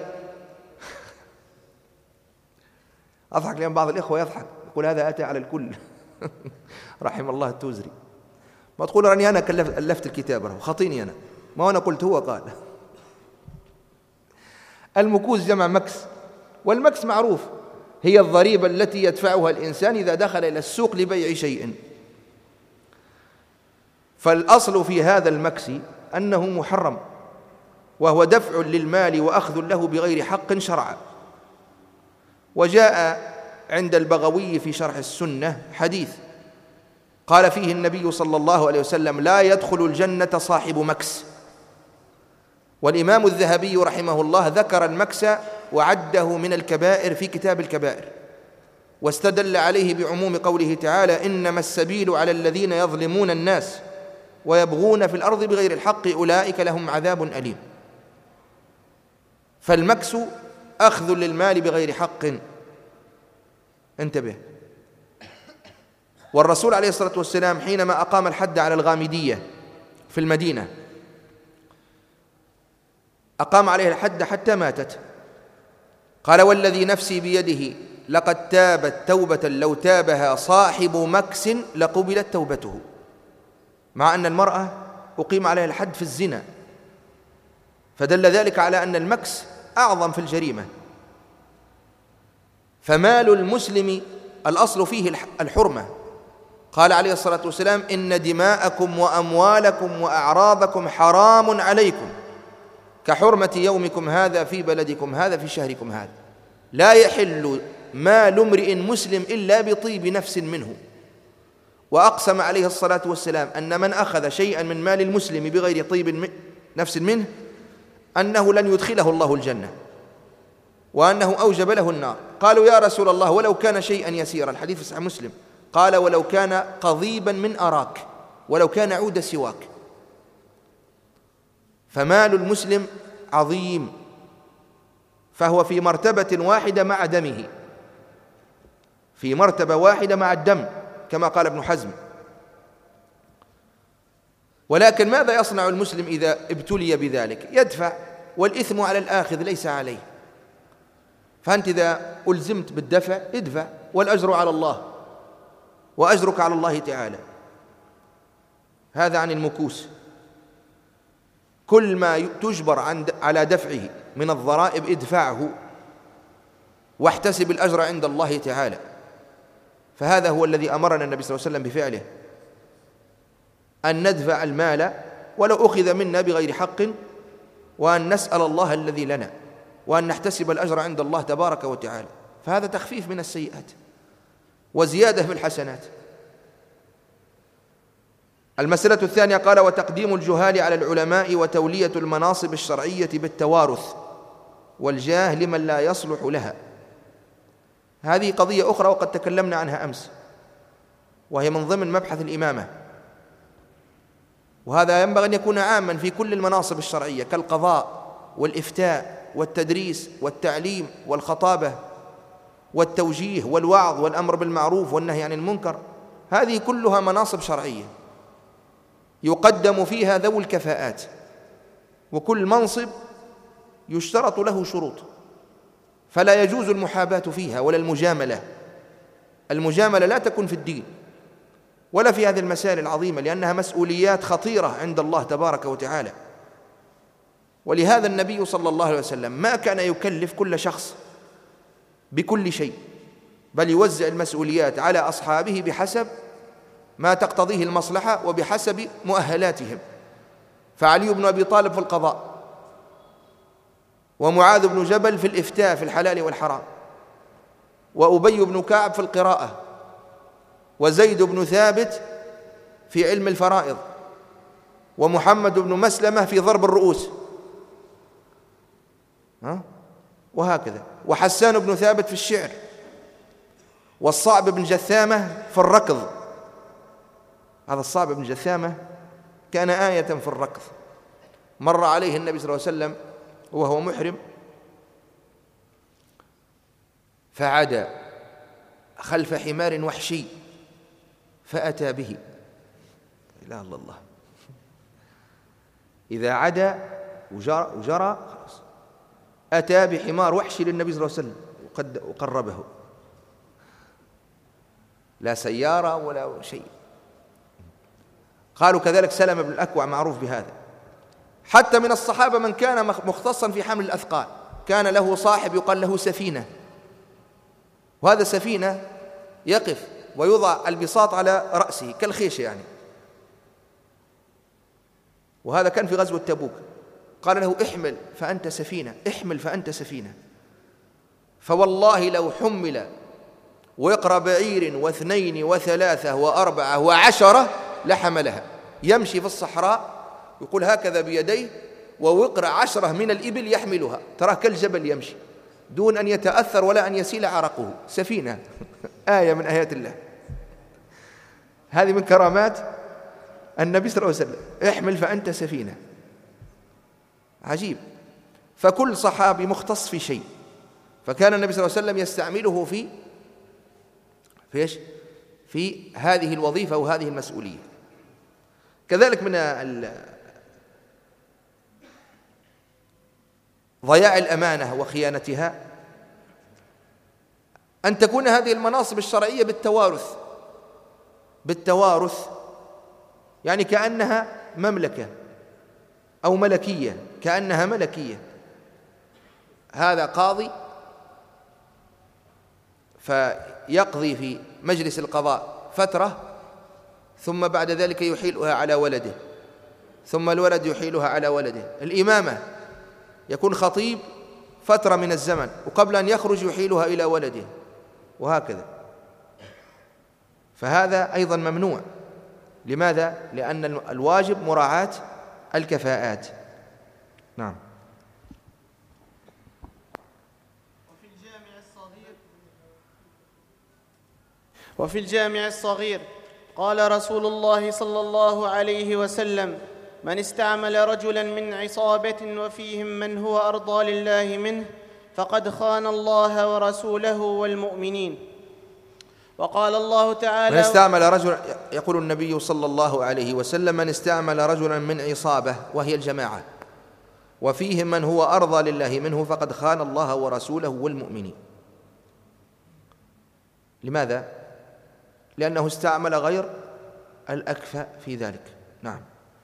أضحك لأن بعض الإخوة يضحك يقول هذا أتى على الكل. رحم الله التوزري. ما تقول راني أنا ألفت الكتاب، خطيني أنا، ما أنا قلت، هو قال. المكوس جمع مكس، والمكس معروف هي الضريبة التي يدفعها الإنسان إذا دخل إلى السوق لبيع شيء. فالأصل في هذا المكس أنه محرم، وهو دفع للمال وأخذ له بغير حق شرعا. وجاء عند البغوي في شرح السنة حديث قال فيه النبي صلى الله عليه وسلم: لا يدخل الجنة صاحب مكس. والإمام الذهبي رحمه الله ذكر المكس وعده من الكبائر في كتاب الكبائر، واستدل عليه بعموم قوله تعالى: إنما السبيل على الذين يظلمون الناس ويبغون في الأرض بغير الحق أولئك لهم عذاب أليم. فالمكس أخذ للمال بغير حق، انتبه. والرسول عليه الصلاة والسلام حينما أقام الحد على الغامدية في المدينة أقام عليها الحد حتى ماتت، قال: والذي نفسي بيده لقد تابت توبة لو تابها صاحب مكس لقبلت توبته. مع أن المرأة أقيم عليها الحد في الزنا، فدل ذلك على أن المكس أعظم في الجريمة. فمال المسلم الأصل فيه الحرمة. قال عليه الصلاة والسلام: إن دماءكم وأموالكم وأعراضكم حرام عليكم كحرمة يومكم هذا في بلدكم هذا في شهركم هذا، لا يحل مال امرئ مسلم إلا بطيب نفس منه. وأقسم عليه الصلاة والسلام أن من أخذ شيئا من مال المسلم بغير طيب نفس منه أنه لن يدخله الله الجنة، وأنه أوجب له النار. قالوا: يا رسول الله ولو كان شيئا يسيرا، الحديث في صحيح مسلم. قال: ولو كان قضيبا من أراك، ولو كان عود سواك. فمال المسلم عظيم، فهو في مرتبة واحدة مع دمه، في مرتبة واحدة مع الدم كما قال ابن حزم. ولكن ماذا يصنع المسلم إذا ابتلي بذلك؟ يدفع، والإثم على الآخذ ليس عليه. فأنت إذا ألزمت بالدفع ادفع، والأجر على الله، وأجرك على الله تعالى. هذا عن المكوس. كل ما تجبر على دفعه من الضرائب ادفعه، واحتسب الأجر عند الله تعالى. فهذا هو الذي أمرنا النبي صلى الله عليه وسلم بفعله، أن ندفع المال ولو أخذ منا بغير حق، وأن نسأل الله الذي لنا، وأن نحتسب الأجر عند الله تبارك وتعالى. فهذا تخفيف من السيئات وزيادة في الحسنات. المسألة الثانية قال: وتقديم الجهال على العلماء وتولية المناصب الشرعية بالتوارث والجاه لمن لا يصلح لها. هذه قضية أخرى وقد تكلمنا عنها أمس، وهي من ضمن مبحث الإمامة، وهذا ينبغي أن يكون عاما في كل المناصب الشرعية كالقضاء والإفتاء والتدريس والتعليم والخطابة والتوجيه والوعظ والأمر بالمعروف والنهي عن المنكر. هذه كلها مناصب شرعية يقدم فيها ذوي الكفاءات، وكل منصب يشترط له شروط، فلا يجوز المحاباة فيها ولا المجاملة. المجاملة لا تكن في الدين ولا في هذه المسائل العظيمة، لأنها مسؤوليات خطيرة عند الله تبارك وتعالى. ولهذا النبي صلى الله عليه وسلم ما كان يكلف كل شخص بكل شيء، بل يوزع المسؤوليات على أصحابه بحسب ما تقتضيه المصلحة وبحسب مؤهلاتهم. فعلي بن أبي طالب في القضاء، ومعاذ بن جبل في الإفتاء في الحلال والحرام، وأبي بن كعب في القراءة، وزيد بن ثابت في علم الفرائض، ومحمد بن مسلمة في ضرب الرؤوس، وهكذا، وحسان بن ثابت في الشعر، والصعب بن جثامة في الركض. هذا الصعب بن جثامة كان آية في الركض. مر عليه النبي صلى الله عليه وسلم وهو محرم، فعدى خلف حمار وحشي فأتى به. لا الله الله، إذا عدى وجرى خلاص، أتى بحمار وحشي للنبي صلى الله عليه وسلم وقربه، لا سيارة ولا شيء. قالوا كذلك سلمة بن الأكوع معروف بهذا. حتى من الصحابة من كان مختصا في حمل الأثقال، كان له صاحب يقال له سفينة، وهذا سفينة يقف ويوضع البساط على رأسه كالخيش يعني. وهذا كان في غزوة تبوك، قال له: احمل فأنت سفينة، احمل فأنت سفينة. فوالله لو حمل وقر بعير واثنين وثلاثة وأربعة وعشرة لحملها. يمشي في الصحراء يقول هكذا بيديه، ووقر 10 من الإبل يحملها، تراه كالجبل يمشي دون أن يتأثر ولا أن يسيل عرقه. سفينة آية من آيات الله. هذه من كرامات النبي صلى الله عليه وسلم، احمل فأنت سفينة. عجيب. فكل صحابي مختص في شيء، فكان النبي صلى الله عليه وسلم يستعمله في هذه الوظيفة وهذه المسؤولية. كذلك من ضياع الأمانة وخيانتها أن تكون هذه المناصب الشرعية بالتوارث، يعني كأنها مملكة أو ملكية، كأنها ملكية. هذا قاضي فيقضي في مجلس القضاء فترة ثم بعد ذلك يحيلها على ولده، ثم الولد يحيلها على ولده. الإمامة يكون خطيب فترة من الزمن، وقبل أن يخرج يحيلها إلى ولده، وهكذا. فهذا أيضا ممنوع. لماذا؟ لأن الواجب مراعاة الكفاءات. نعم. وفي الجامع الصغير قال رسول الله صلى الله عليه وسلم: من استعمل رجلا من عصابة وفيهم من هو أرضى لله منه فقد خان الله ورسوله والمؤمنين. وقال الله تعالى: من استعمل رجلا، يقول النبي صلى الله عليه وسلم: من استعمل رجلا من عصابة، وهي الجماعة، وفيهم من هو أرضى لله منه فقد خان الله ورسوله والمؤمنين. لماذا؟ لأنه استعمل غير الأكفأ في ذلك. نعم.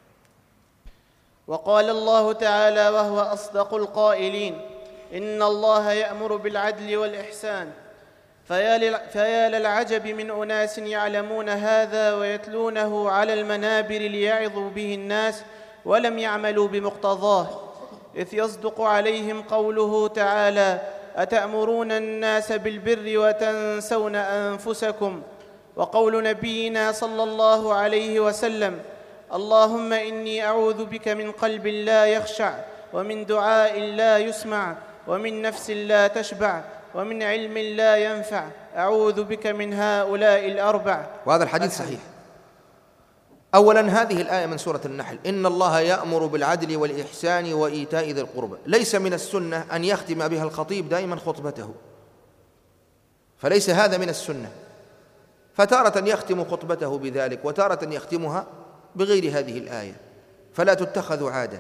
وقال الله تعالى وهو أصدق القائلين: إن الله يأمر بالعدل والإحسان. فيا للعجب من أناس يعلمون هذا ويتلونه على المنابر ليعظوا به الناس ولم يعملوا بمقتضاه، إذ يصدق عليهم قوله تعالى: أتأمرون الناس بالبر وتنسون أنفسكم. وقول نبينا صلى الله عليه وسلم: اللهم إني أعوذ بك من قلب لا يخشع، ومن دعاء لا يسمع، ومن نفس لا تشبع، ومن علم لا ينفع، أعوذ بك من هؤلاء الأربع. وهذا الحديث صحيح. أولا هذه الآية من سورة النحل: إن الله يأمر بالعدل والإحسان وإيتاء ذي القربى. ليس من السنة أن يختم بها الخطيب دائما خطبته، فليس هذا من السنة، فتارة يختم خطبته بذلك وتارة يختمها بغير هذه الآية، فلا تتخذ عادة.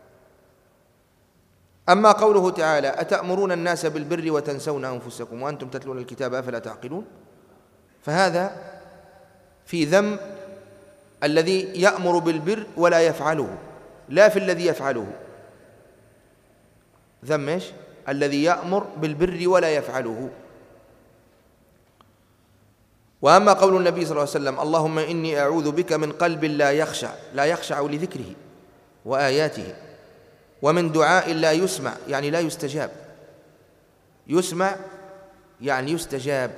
أما قوله تعالى: أتأمرون الناس بالبر وتنسون أنفسكم وأنتم تتلون الكتاب أفلا تعقلون، فهذا في ذم الذي يأمر بالبر ولا يفعله، لا في الذي يفعله. ذم إيش؟ الذي يأمر بالبر ولا يفعله. وأما قول النبي صلى الله عليه وسلم: اللهم إني أعوذ بك من قلب لا يخشع لذكره وآياته، ومن دعاء لا يسمع، يعني لا يستجاب. يسمع يعني يستجاب،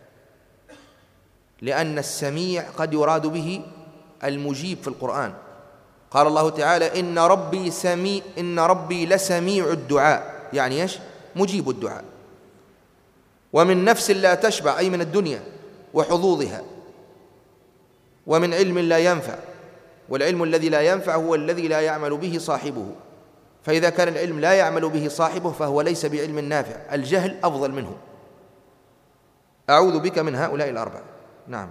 لأن السميع قد يراد به المجيب في القرآن. قال الله تعالى: إن ربي لسميع الدعاء، يعني إيش؟ مجيب الدعاء. ومن نفس لا تشبع، أي من الدنيا وحظوظها. ومن علم لا ينفع، والعلم الذي لا ينفع هو الذي لا يعمل به صاحبه، فإذا كان العلم لا يعمل به صاحبه فهو ليس بعلم نافع، الجهل أفضل منه. أعوذ بك من هؤلاء الأربعة. نعم.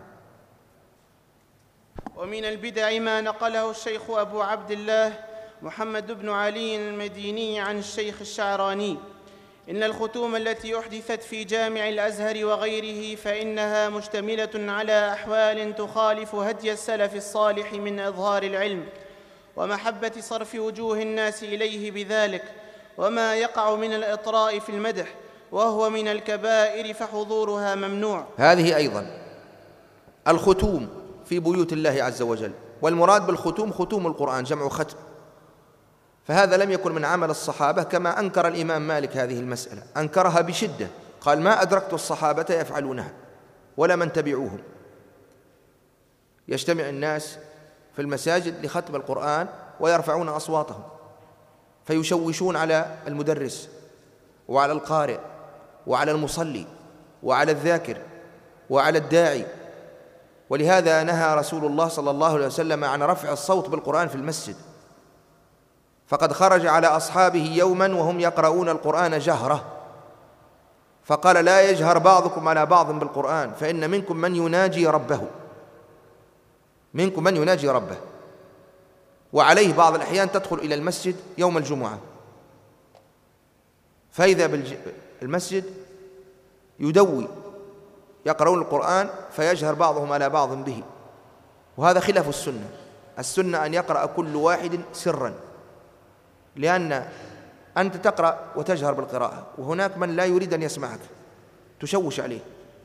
ومن البدع ما نقله الشيخ أبو عبد الله محمد بن علي المديني عن الشيخ الشعراني: إن الختوم التي أحدثت في جامع الأزهر وغيره فإنها مشتملة على أحوال تخالف هدي السلف الصالح من إظهار العلم ومحبة صرف وجوه الناس إليه بذلك، وما يقع من الإطراء في المدح، وهو من الكبائر فحضورها ممنوع. هذه أيضا الختوم في بيوت الله عز وجل، والمراد بالختوم ختوم القرآن، جمع ختم. فهذا لم يكن من عمل الصحابة، كما أنكر الإمام مالك هذه المسألة، أنكرها بشدة، قال: ما أدركت الصحابة يفعلونها ولا من تبعوهم. يجتمع الناس في المساجد لختم القرآن ويرفعون أصواتهم، فيشوشون على المدرس وعلى القارئ وعلى المصلي وعلى الذاكر وعلى الداعي. ولهذا نهى رسول الله صلى الله عليه وسلم عن رفع الصوت بالقرآن في المسجد، فقد خرج على أصحابه يوما وهم يقرؤون القرآن جهرة، فقال: لا يجهر بعضكم على بعض بالقرآن، فإن منكم من يناجي ربه، وعليه بعض الأحيان تدخل إلى المسجد يوم الجمعة، فإذا بالمسجد يدوي، يقرؤون القرآن فيجهر بعضهم على بعض به، وهذا خلاف السنة. السنة أن يقرأ كل واحد سرا، لأن أنت تقرأ وتجهر بالقراءة، وهناك من لا يريد أن يسمعك، تشوش عليه،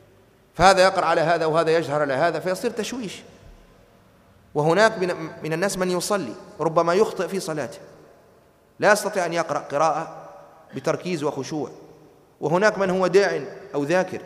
فهذا يقرأ على هذا وهذا يجهر على هذا، فيصير تشويش. وهناك من الناس من يصلي ربما يخطئ في صلاته، لا يستطيع أن يقرأ قراءة بتركيز وخشوع، وهناك من هو داع أو ذاكر.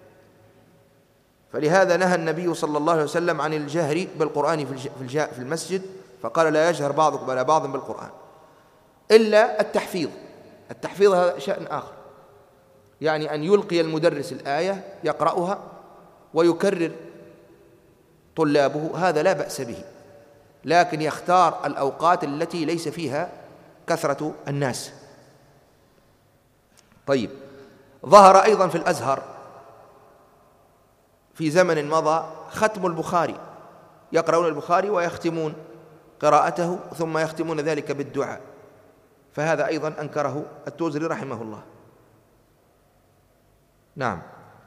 فلهذا نهى النبي صلى الله عليه وسلم عن الجهر بالقرآن في المسجد، فقال لا يجهر بعضكم على بعض بالقرآن، إلا التحفيظ. التحفيظ هذا شأن آخر، يعني أن يلقي المدرس الآية يقرأها ويكرر طلابه، هذا لا بأس به، لكن يختار الأوقات التي ليس فيها كثرة الناس. طيب، ظهر أيضا في الأزهر في زمن مضى ختم البخاري، يقرؤون البخاري ويختمون قراءته ثم يختمون ذلك بالدعاء، فهذا أيضا أنكره التوزري رحمه الله. نعم.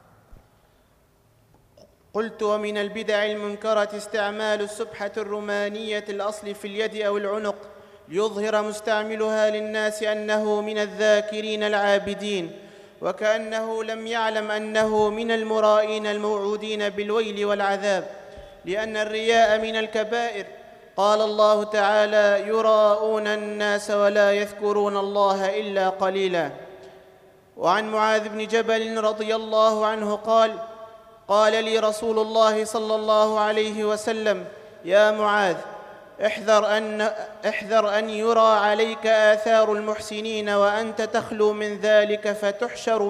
قلت: ومن البدع المنكرة استعمال السبحة الرومانية الأصل في اليد أو العنق ليظهر مستعملها للناس أنه من الذاكرين العابدين، وكأنه لم يعلم أنه من المرائين الموعودين بالويل والعذاب، لأن الرياء من الكبائر. قال الله تعالى: يراءون الناس ولا يذكرون الله إلا قليلا. وعن معاذ بن جبل رضي الله عنه قال لي رسول الله صلى الله عليه وسلم: يا معاذ، احذر أن يرى عليك آثار المحسنين وأنت تخلو من ذلك فتحشر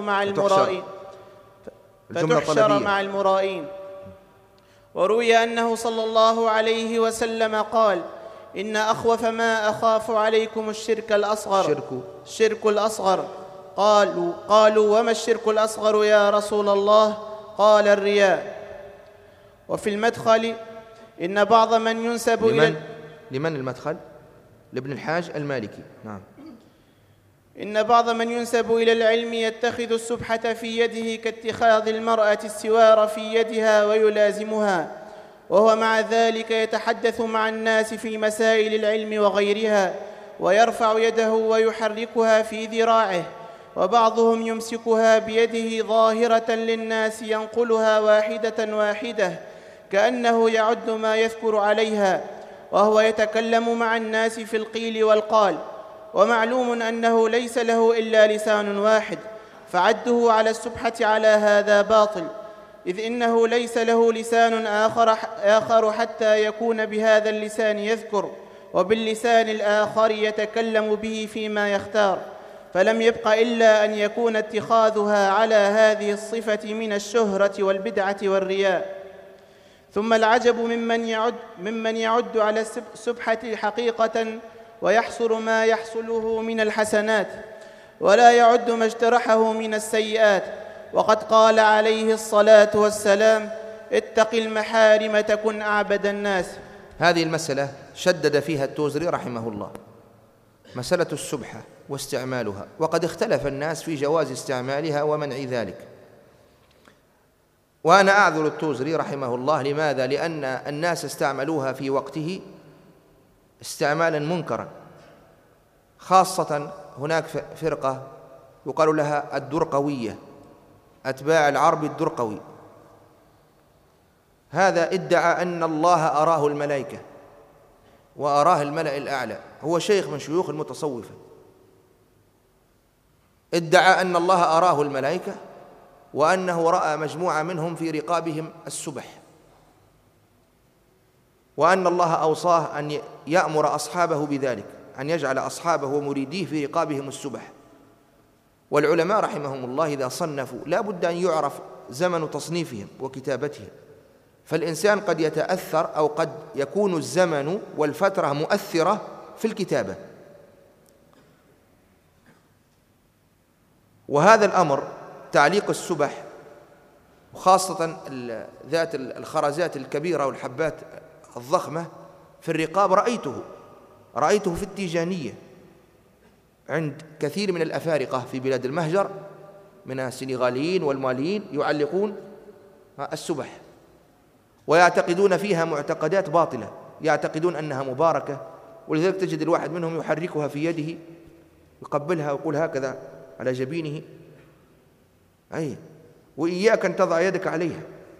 مع المرائين. وروي أنه صلى الله عليه وسلم قال: إن أخوف ما أخاف عليكم الشرك الأصغر. قالوا: وما الشرك الأصغر يا رسول الله؟ قال: الرياء. وفي المدخل: إن بعض من ينسب لمن المدخل؟ لابن الحاج المالكي. نعم. إن بعض من ينسب إلى العلم يتخذ السبحة في يده كاتخاذ المرأة السوار في يدها ويلازمها، وهو مع ذلك يتحدث مع الناس في مسائل العلم وغيرها، ويرفع يده ويحركها في ذراعه، وبعضهم يمسكها بيده ظاهرة للناس ينقلها واحدة واحدة كأنه يعد ما يذكر عليها، وهو يتكلم مع الناس في القيل والقال. ومعلوم أنه ليس له إلا لسان واحد، فعده على السبحة على هذا باطل، إذ إنه ليس له لسان آخر حتى يكون بهذا اللسان يذكر، وباللسان الآخر يتكلم به فيما يختار، فلم يبق إلا أن يكون اتخاذها على هذه الصفة من الشهرة والبدعة والرياء. ثم العجب ممن يعد على السبحة حقيقة ويحصر ما يحصله من الحسنات، ولا يعد ما اجترحه من السيئات، وقد قال عليه الصلاة والسلام: اتق المحارم تكن أعبد الناس. هذه المسألة شدد فيها التوزري رحمه الله، مسألة السبحة واستعمالها، وقد اختلف الناس في جواز استعمالها ومنع ذلك. وأنا أعذر التوزري رحمه الله. لماذا؟ لأن الناس استعملوها في وقته استعمالا منكرا، خاصة هناك فرقة يقال لها الدرقوية، أتباع العربي الدرقوي. هذا ادعى أن الله أراه الملائكة وأراه الملأ الأعلى، هو شيخ من شيوخ المتصوفة، ادعى أن الله أراه الملائكة وأنه رأى مجموعة منهم في رقابهم السبح، وأن الله أوصاه أن يأمر أصحابه بذلك، أن يجعل أصحابه ومريديه في رقابهم السبح. والعلماء رحمهم الله إذا صنفوا لا بد أن يعرف زمن تصنيفهم وكتابتهم، فالإنسان قد يتأثر أو قد يكون الزمن والفترة مؤثرة في الكتابة. وهذا الأمر تعليق السبح، وخاصة ذات الخرزات الكبيرة والحبات الضخمة في الرقاب، رأيته في التيجانية عند كثير من الأفارقة في بلاد المهجر من السنغاليين والماليين، يعلقون السبح ويعتقدون فيها معتقدات باطلة، يعتقدون أنها مباركة، ولذلك تجد الواحد منهم يحركها في يده، يقبلها ويقول هكذا على جبينه: أي وإياك أن تضع يدك عليها،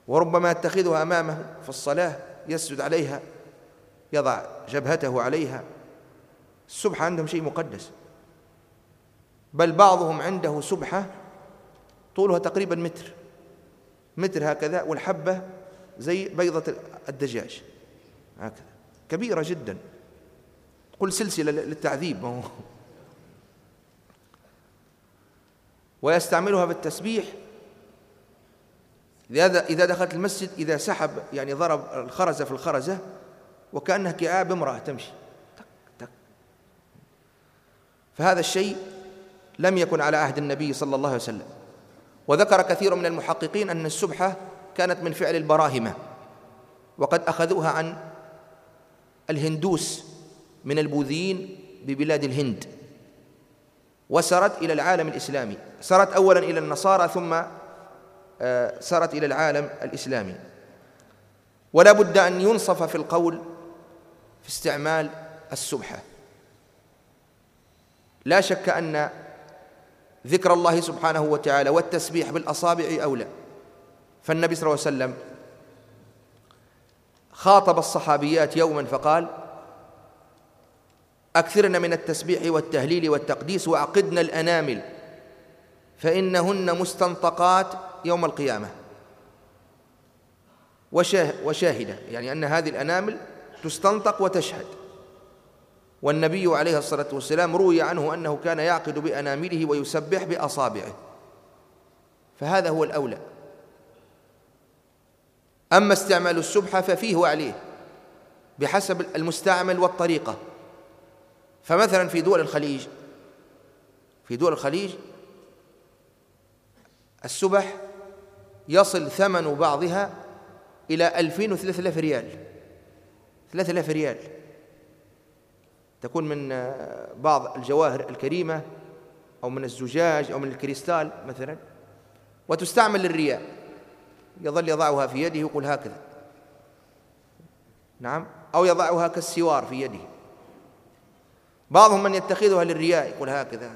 وربما يتخذها أمامه في الصلاة يسجد عليها، يضع جبهته عليها. السبحة عندهم شيء مقدس، بل بعضهم عنده سبحة طولها تقريبا متر هكذا، والحبة زي بيضة الدجاج هكذا، كبيرة جدا، قل سلسلة للتعذيب. ما هو ويستعملها بالتسبيح إذا دخلت المسجد، إذا سحب يعني ضرب الخرزة في الخرزة وكأنها كعاب امرأة تمشي تك تك. فهذا الشيء لم يكن على عهد النبي صلى الله عليه وسلم. وذكر كثير من المحققين أن السبحة كانت من فعل البراهمة، وقد أخذوها عن الهندوس من البوذيين ببلاد الهند، وسرت إلى العالم الإسلامي، سرت أولا إلى النصارى ثم سرت إلى العالم الإسلامي. ولا بد أن ينصف في القول في استعمال السبحة. لا شك أن ذكر الله سبحانه وتعالى والتسبيح بالأصابع أولى، فالنبي صلى الله عليه وسلم خاطب الصحابيات يوما فقال: أكثرن من التسبيح والتهليل والتقديس وعقدن الأنامل فإنهن مستنطقات يوم القيامة وشاهدة، يعني أن هذه الأنامل تستنطق وتشهد. والنبي عليه الصلاة والسلام روي عنه أنه كان يعقد بأنامله ويسبح بأصابعه، فهذا هو الأولى. أما استعمال السبحة ففيه وعليه بحسب المستعمل والطريقة. فمثلا في دول الخليج السبح يصل ثمن بعضها إلى 2000 و3000 ريال، 3000 ريال تكون من بعض الجواهر الكريمة أو من الزجاج أو من الكريستال مثلا، وتستعمل للرياء، يظل يضعها في يده يقول هكذا، نعم، أو يضعها كالسوار في يده. بعضهم من يتخذها للرياء يقول هكذا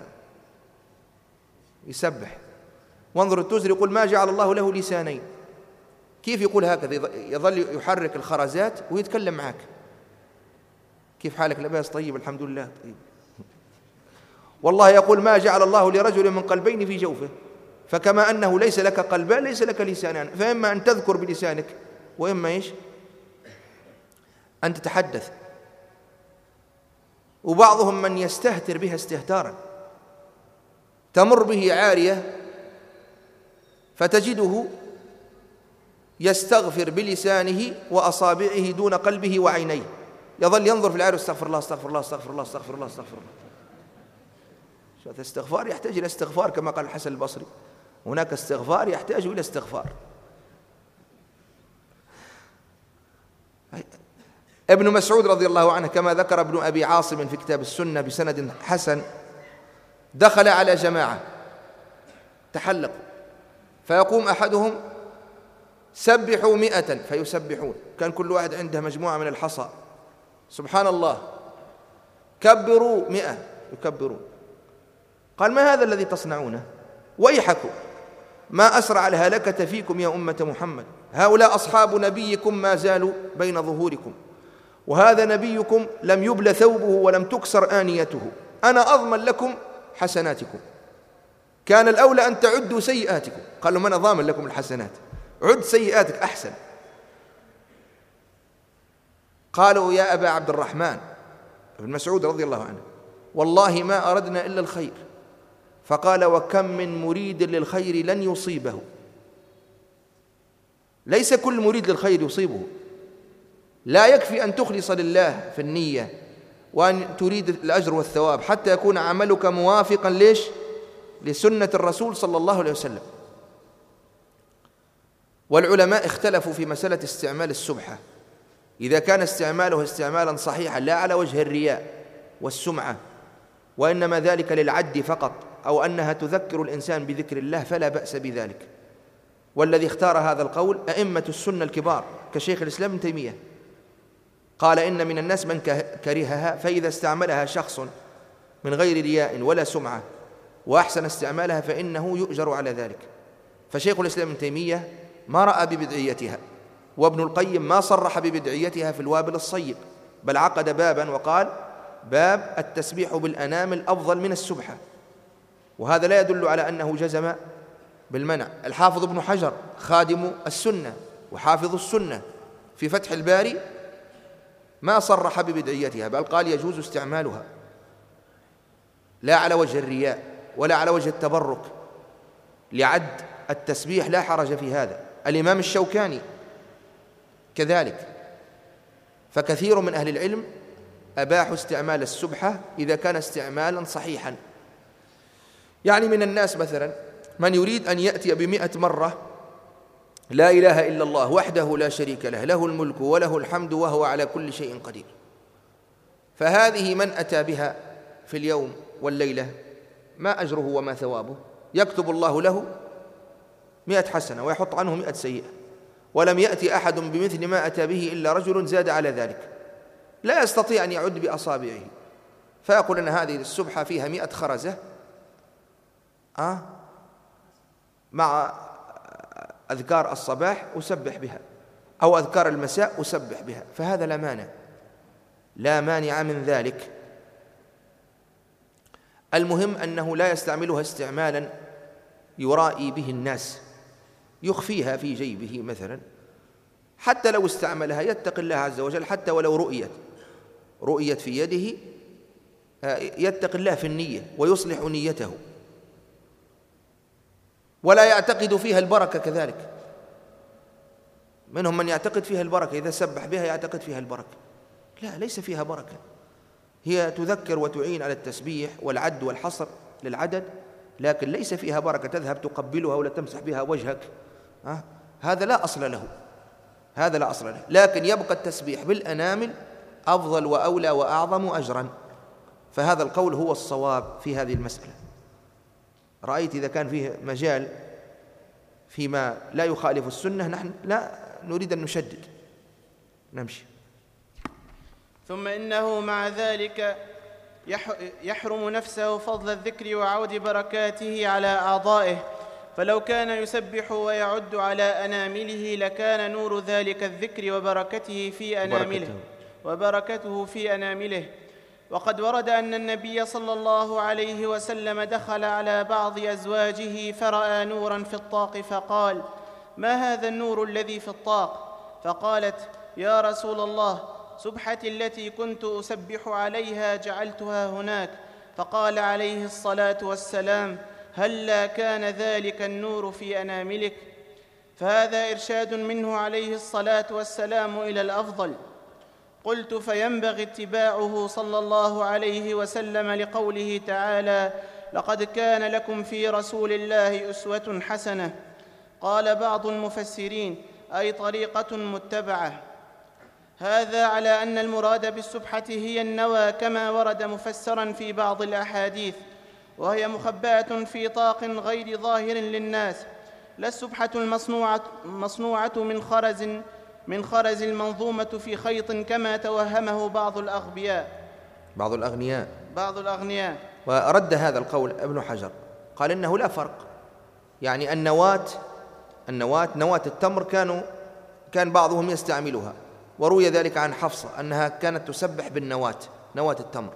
يسبح. وانظر التوزري يقول: ما جعل الله له لسانين. كيف يقول هكذا؟ يظل يحرك الخرزات ويتكلم معك. كيف حالك؟ لباس طيب الحمد لله طيب. والله يقول: ما جعل الله لرجل من قلبين في جوفه، فكما أنه ليس لك قلبان ليس لك لسانان، فإما أن تذكر بلسانك وإما إيش؟ أن تتحدث. وبعضهم من يستهتر بها استهتارا، تمر به عارية فتجده يستغفر بلسانه وأصابعه دون قلبه وعينيه، يظل ينظر في العارية: استغفر الله استغفر الله استغفر الله استغفر الله استغفر الله. هذا استغفار يحتاج إلى استغفار، كما قال الحسن البصري: هناك استغفار يحتاج إلى استغفار. ابن مسعود رضي الله عنه كما ذكر ابن أبي عاصم في كتاب السنة بسند حسن، دخل على جماعة تحلقوا، فيقوم أحدهم: سبحوا 100، فيسبحون، كان كل واحد عنده مجموعة من الحصى، سبحان الله. كبروا 100، يكبرون. قال: ما هذا الذي تصنعونه؟ ويحكم، ما أسرع الهلكة فيكم يا أمة محمد، هؤلاء أصحاب نبيكم ما زالوا بين ظهوركم، وهذا نبيكم لم يبل ثوبه ولم تكسر آنيته، أنا أضمن لكم حسناتكم، كان الأولى أن تعدوا سيئاتكم. قالوا: من ضامن لكم الحسنات، عد سيئاتك أحسن. قالوا: يا أبا عبد الرحمن، ابن مسعود رضي الله عنه، والله ما أردنا إلا الخير. فقال: وكم من مريد للخير لن يصيبه. ليس كل مريد للخير يصيبه، لا يكفي أن تخلص لله في النية وأن تريد الأجر والثواب حتى يكون عملك موافقا ليش؟ لسنة الرسول صلى الله عليه وسلم. والعلماء اختلفوا في مسألة استعمال السبحة، إذا كان استعماله استعمالا صحيحا لا على وجه الرياء والسمعة، وإنما ذلك للعد فقط، أو أنها تذكر الإنسان بذكر الله، فلا بأس بذلك. والذي اختار هذا القول أئمة السنة الكبار كشيخ الإسلام ابن تيمية، قال: إن من الناس من كرهها، فإذا استعملها شخص من غير رياء ولا سمعة وأحسن استعمالها فإنه يؤجر على ذلك. فشيخ الإسلام ابن تيمية ما رأى ببدعيتها، وابن القيم ما صرح ببدعيتها في الوابل الصيب، بل عقد بابا وقال: باب التسبيح بالأنامل أفضل من السبحة، وهذا لا يدل على أنه جزم بالمنع. الحافظ ابن حجر خادم السنة وحافظ السنة في فتح الباري ما صرح ببدعيتها، بل قال يجوز استعمالها، لا على وجه الرياء ولا على وجه التبرك، لعد التسبيح لا حرج في هذا. الإمام الشوكاني كذلك، فكثير من أهل العلم أباحوا استعمال السبحة إذا كان استعمالا صحيحا. يعني من الناس مثلا من يريد أن يأتي ب100 مرة لا إله إلا الله وحده لا شريك له، له الملك وله الحمد وهو على كل شيء قدير، فهذه من أتى بها في اليوم والليلة ما أجره وما ثوابه؟ يكتب الله له 100 حسنة ويحط عنه 100 سيئة، ولم يأتي أحد بمثل ما أتى به إلا رجل زاد على ذلك لا يستطيع أن يعد بأصابعه، فيقول أن هذه السبحة فيها 100 خرزة مع أذكار الصباح أسبح بها، أو أذكار المساء أسبح بها، فهذا لا مانع، لا مانع من ذلك. المهم أنه لا يستعملها استعمالا يرائي به الناس، يخفيها في جيبه مثلا، حتى لو استعملها يتقي الله عز وجل، حتى ولو رؤيت في يده يتقي الله في النية ويصلح نيته، ولا يعتقد فيها البركة كذلك. منهم من يعتقد فيها البركة، إذا سبح بها يعتقد فيها البركة، لا، ليس فيها بركة، هي تذكر وتعين على التسبيح والعد والحصر للعدد، لكن ليس فيها بركة، تذهب تقبلها ولا تمسح بها وجهك، هذا لا أصل له، هذا لا أصل له. لكن يبقى التسبيح بالأنامل أفضل وأولى وأعظم أجرا، فهذا القول هو الصواب في هذه المسألة. رأيت إذا كان فيه مجال فيما لا يخالف السنة نحن لا نريد أن نشدد، نمشي. ثم إنه مع ذلك يحرم نفسه فضل الذكر وعود بركاته على أعضائه، فلو كان يسبح ويعد على أنامله لكان نور ذلك الذكر وبركته في أنامله. وقد ورد أن النبي صلى الله عليه وسلم دخل على بعض أزواجه فرأى نورا في الطاق فقال: ما هذا النور الذي في الطاق؟ فقالت: يا رسول الله، سبحتي التي كنت أسبح عليها جعلتها هناك. فقال عليه الصلاة والسلام: هلا كان ذلك النور في أناملك؟ فهذا إرشاد منه عليه الصلاة والسلام إلى الأفضل. قلت: فينبغي اتباعه صلى الله عليه وسلم لقوله تعالى: لقد كان لكم في رسول الله أسوة حسنة. قال بعض المفسرين: أي طريقة متبعة. هذا على أن المراد بالسبحة هي النوى، كما ورد مفسرا في بعض الأحاديث، وهي مخبأة في طاق غير ظاهر للناس، لا السبحة المصنوعة من خرز المنظومة في خيط كما توهمه بعض الأغنياء. ورد هذا القول ابن حجر، قال إنه لا فرق، يعني النواة نواة التمر كان بعضهم يستعملها، وروي ذلك عن حفصة أنها كانت تسبح بالنواة، نواة التمر.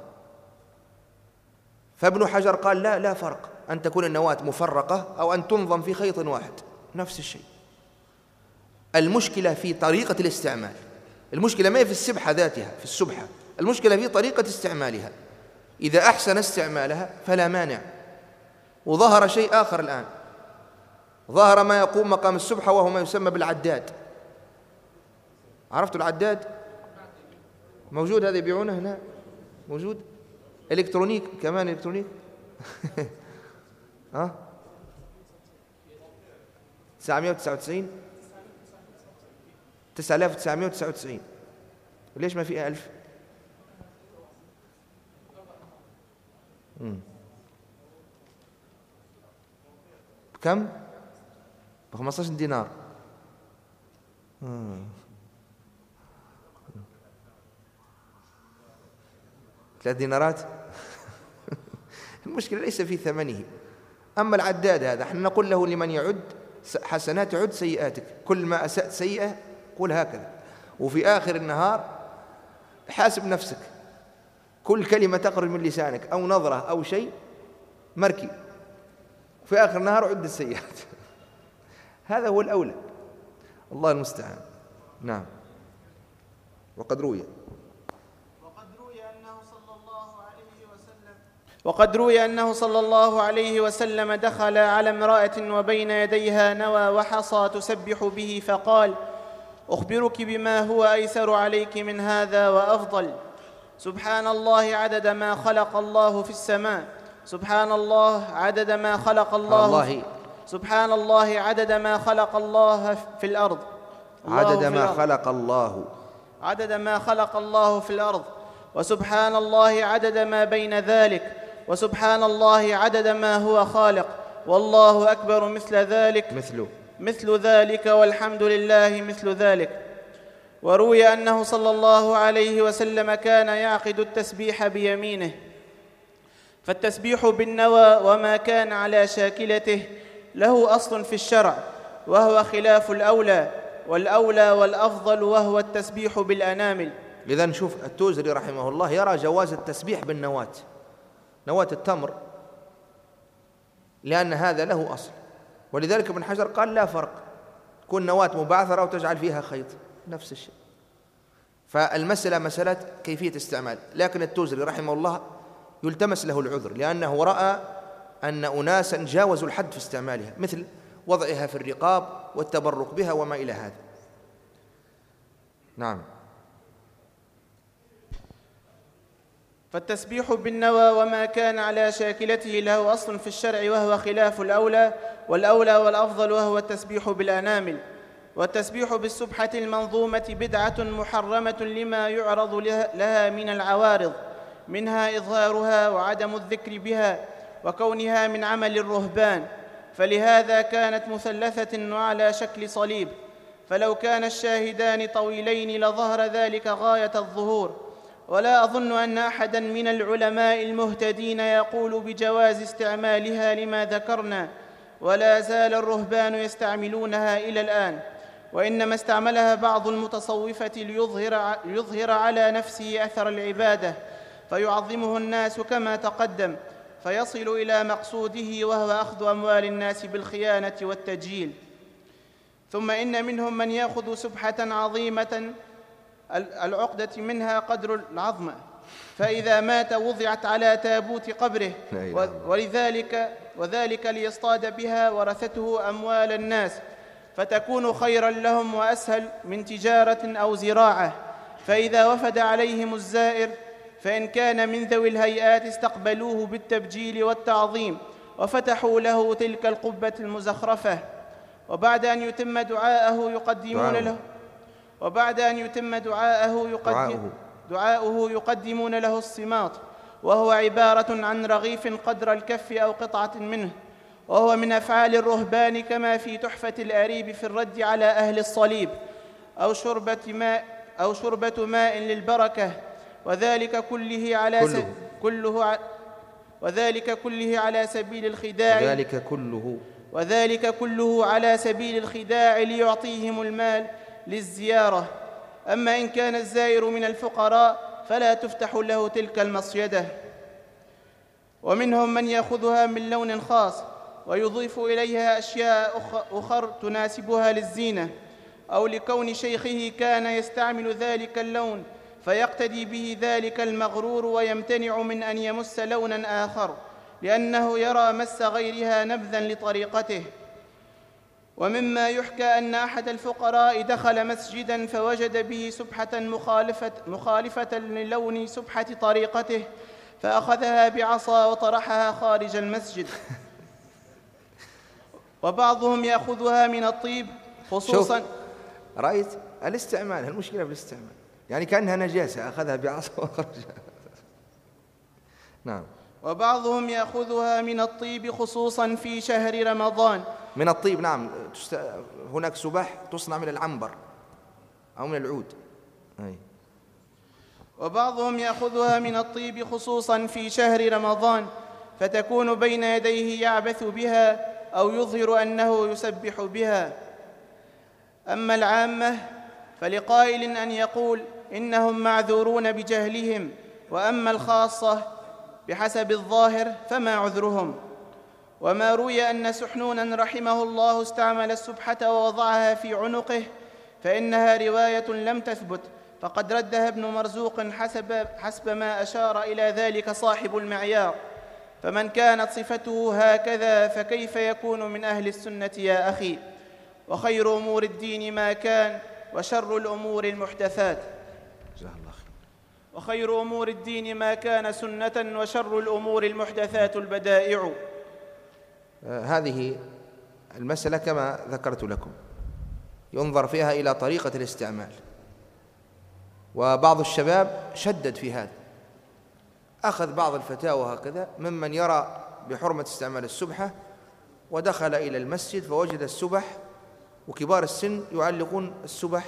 فابن حجر قال لا فرق أن تكون النواة مفرقة أو أن تنظم في خيط واحد، نفس الشيء. المشكلة في طريقة الاستعمال، المشكلة ما هي في السبحة ذاتها، في السبحة، المشكلة في طريقة استعمالها. إذا أحسن استعمالها فلا مانع. وظهر شيء آخر الآن، ظهر ما يقوم مقام السبحة وهو ما يسمى بالعداد. عرفتوا العداد؟ موجود، هذا يبيعونه هنا، موجود إلكترونيك كمان، إلكترونيك 999 9999. ليش ما في 1000؟ كم؟ ب15 دينار. 3 دينارات. المشكلة ليس في ثمنه. أما العداد هذا احنا نقول له لمن يعد حسنات عد سيئاتك، كل ما أسأت سيئة قول هكذا. وفي آخر النهار حاسب نفسك، كل كلمة تخرج من لسانك أو نظرة أو شيء مركي، في آخر النهار عد السيئات. هذا هو الأولى، الله المستعان. نعم. وقد روي أنه صلى الله عليه وسلم دخل على امرأة وبين يديها نوى وحصى تسبح به، فقال: أخبرك بما هو أيسر عليك من هذا وأفضل. سبحان الله عدد ما خلق الله في السماء، سبحان الله عدد ما خلق الله سبحان الله عدد ما خلق الله في الأرض، عدد ما خلق الله، عدد ما خلق الله في الأرض، وسبحان الله عدد ما بين ذلك، وسبحان الله عدد ما هو خالق، والله أكبر مثل ذلك، والحمد لله مثل ذلك. وروي أنه صلى الله عليه وسلم كان يعقد التسبيح بيمينه، فالتسبيح بالنوى وما كان على شاكلته له أصل في الشرع، وهو خلاف الأولى، والأولى والأفضل وهو التسبيح بالأنامل. إذن شوف التوزري رحمه الله يرى جواز التسبيح بالنواة، نواة التمر، لأن هذا له أصل، ولذلك ابن حجر قال لا فرق، تكون نواة مبعثرة وتجعل فيها خيط، نفس الشيء. فالمسألة مسألة كيفية استعمال، لكن التوزري رحمه الله يلتمس له العذر، لأنه رأى أن أناسا جاوزوا الحد في استعمالها، مثل وضعها في الرقاب والتبرك بها وما إلى هذا. نعم. فالتسبيح بالنوى وما كان على شاكلته له أصل في الشرع، وهو خلاف الأولى، والأولى والأفضل وهو التسبيح بالأنامل. والتسبيح بالسبحة المنظومة بدعة محرمة لما يعرض لها من العوارض، منها إظهارها وعدم الذكر بها، وكونها من عمل الرهبان، فلهذا كانت مثلثة وعلى شكل صليب، فلو كان الشاهدان طويلين لظهر ذلك غاية الظهور. ولا أظن أن أحدا من العلماء المهتدين يقول بجواز استعمالها لما ذكرنا، ولا زال الرهبان يستعملونها إلى الآن، وإنما استعملها بعض المتصوفة ليظهر على نفسه أثر العبادة، فيعظمه الناس كما تقدم، فيصل إلى مقصوده، وهو أخذ أموال الناس بالخيانة والتجهيل. ثم إن منهم من يأخذ سبحة عظيمة العقدة منها قدر العظمة، فإذا مات وضعت على تابوت قبره، وذلك ليصطاد بها ورثته أموال الناس، فتكون خيرا لهم وأسهل من تجارة أو زراعة. فإذا وفد عليهم الزائر فإن كان من ذوي الهيئات استقبلوه بالتبجيل والتعظيم، وفتحوا له تلك القبة المزخرفة، وبعد أن يتم دعاءه يقدمون له الصماط، وهو عبارة عن رغيف قدر الكف أو قطعة منه، وهو من أفعال الرهبان، كما في تحفة الأريب في الرد على أهل الصليب، أو شربة ماء للبركة، وذلك كله على سبيل الخداع ليعطيهم المال للزيارة. أما إن كان الزائر من الفقراء فلا تفتح له تلك المصيدة. ومنهم من يأخذها من لون خاص ويضيف إليها أشياء أخر تناسبها للزينة، أو لكون شيخه كان يستعمل ذلك اللون فيقتدي به ذلك المغرور، ويمتنع من أن يمس لونا آخر لأنه يرى مس غيرها نبذا لطريقته. ومما يحكى أن أحد الفقراء دخل مسجدا فوجد به سبحة مخالفة للون سبحة طريقته، فأخذها بعصا وطرحها خارج المسجد. وبعضهم يأخذها من الطيب خصوصا. رأيت الاستعمال، المشكلة في الاستعمال، يعني كأنها نجاسة أخذها بعصا وخرجها. نعم. وبعضهم يأخذها من الطيب خصوصا في شهر رمضان. من الطيب، نعم، هناك سباح تصنع من العنبر أو من العود. وبعضهم يأخذها من الطيب خصوصا في شهر رمضان، فتكون بين يديه يعبث بها، أو يظهر أنه يسبح بها. أما العامة فلقائل أن يقول إنهم معذورون بجهلهم، وأما الخاصة بحسب الظاهر فما عذرهم. وما روي أن سحنونا رحمه الله استعمل السبحة ووضعها في عنقه فإنها رواية لم تثبت، فقد ردها ابن مرزوق حسب ما أشار إلى ذلك صاحب المعيار. فمن كانت صفته هكذا فكيف يكون من أهل السنة يا أخي؟ وخير أمور الدين ما كان، وشر الأمور المحدثات. وخير أمور الدين ما كان سنة، وشر الأمور المحدثات البدائع. هذه المسألة كما ذكرت لكم ينظر فيها إلى طريقة الاستعمال، وبعض الشباب شدد في هذا، أخذ بعض الفتاوى هكذا ممن يرى بحرمة استعمال السبحة، ودخل إلى المسجد فوجد السبح وكبار السن يعلقون السبح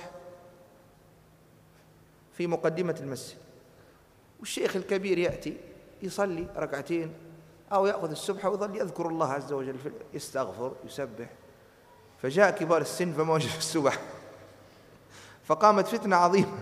في مقدمة المسجد، والشيخ الكبير يأتي يصلي ركعتين أو يأخذ السبحة ويظل يذكر الله عز وجل، يستغفر يسبح. فجاء كبار السن فما وجد السبح، فقامت فتنة عظيمة.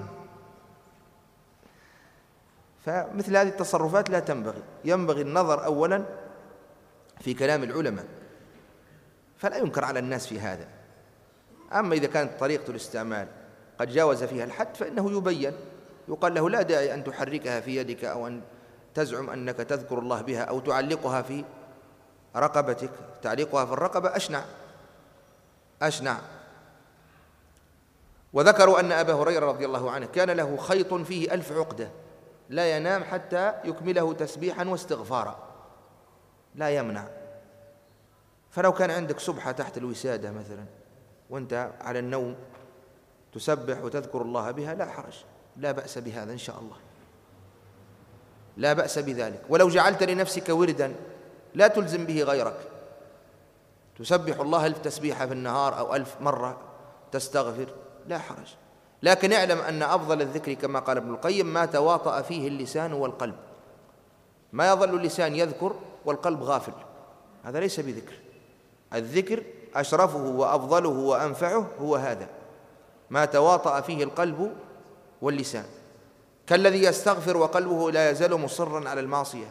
فمثل هذه التصرفات لا تنبغي، ينبغي النظر أولا في كلام العلماء، فلا ينكر على الناس في هذا. أما إذا كانت طريقة الاستعمال قد جاوز فيها الحد فإنه يبين، يقال له لا داعي أن تحركها في يدك أو أن تزعم أنك تذكر الله بها أو تعلقها في رقبتك. تعليقها في الرقبة أشنع. وذكروا أن أبا هريرة رضي الله عنه كان له خيط فيه 1000 عقدة لا ينام حتى يكمله تسبيحا واستغفارا، لا يمنع. فلو كان عندك سبحة تحت الوسادة مثلا وانت على النوم تسبح وتذكر الله بها لا حرج، لا بأس بهذا إن شاء الله، لا بأس بذلك. ولو جعلت لنفسك وردا لا تلزم به غيرك، تسبح الله 1000 تسبيحة في النهار أو 1000 مرة تستغفر، لا حرج. لكن اعلم أن أفضل الذكر كما قال ابن القيم ما تواطأ فيه اللسان والقلب. ما يظل اللسان يذكر والقلب غافل، هذا ليس بذكر. الذكر أشرفه وأفضله وأنفعه هو هذا، ما تواطأ فيه القلب واللسان، كالذي يستغفر وقلبه لا يزال مصرا على المعصية.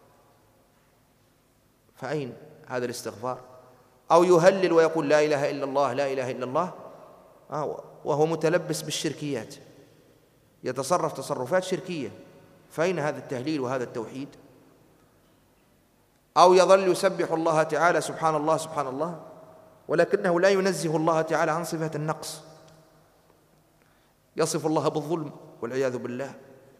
فأين هذا الاستغفار؟ أو يهلل ويقول لا إله إلا الله لا إله إلا الله وهو متلبس بالشركيات، يتصرف تصرفات شركية، فأين هذا التهليل وهذا التوحيد؟ أو يظل يسبح الله تعالى سبحان الله سبحان الله ولكنه لا ينزه الله تعالى عن صفة النقص، يصف الله بالظلم والعياذ بالله،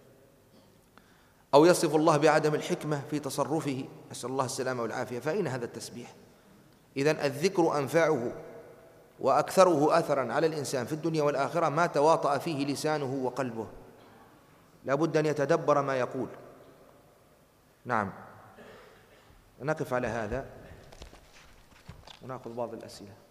أو يصف الله بعدم الحكمة في تصرفه، نسأل الله السلامة والعافية. فأين هذا التسبيح؟ إذن الذكر أنفعه وأكثره أثرا على الإنسان في الدنيا والآخرة ما تواطأ فيه لسانه وقلبه، لا بد أن يتدبر ما يقول. نعم، نقف على هذا ونأخذ بعض الأسئلة.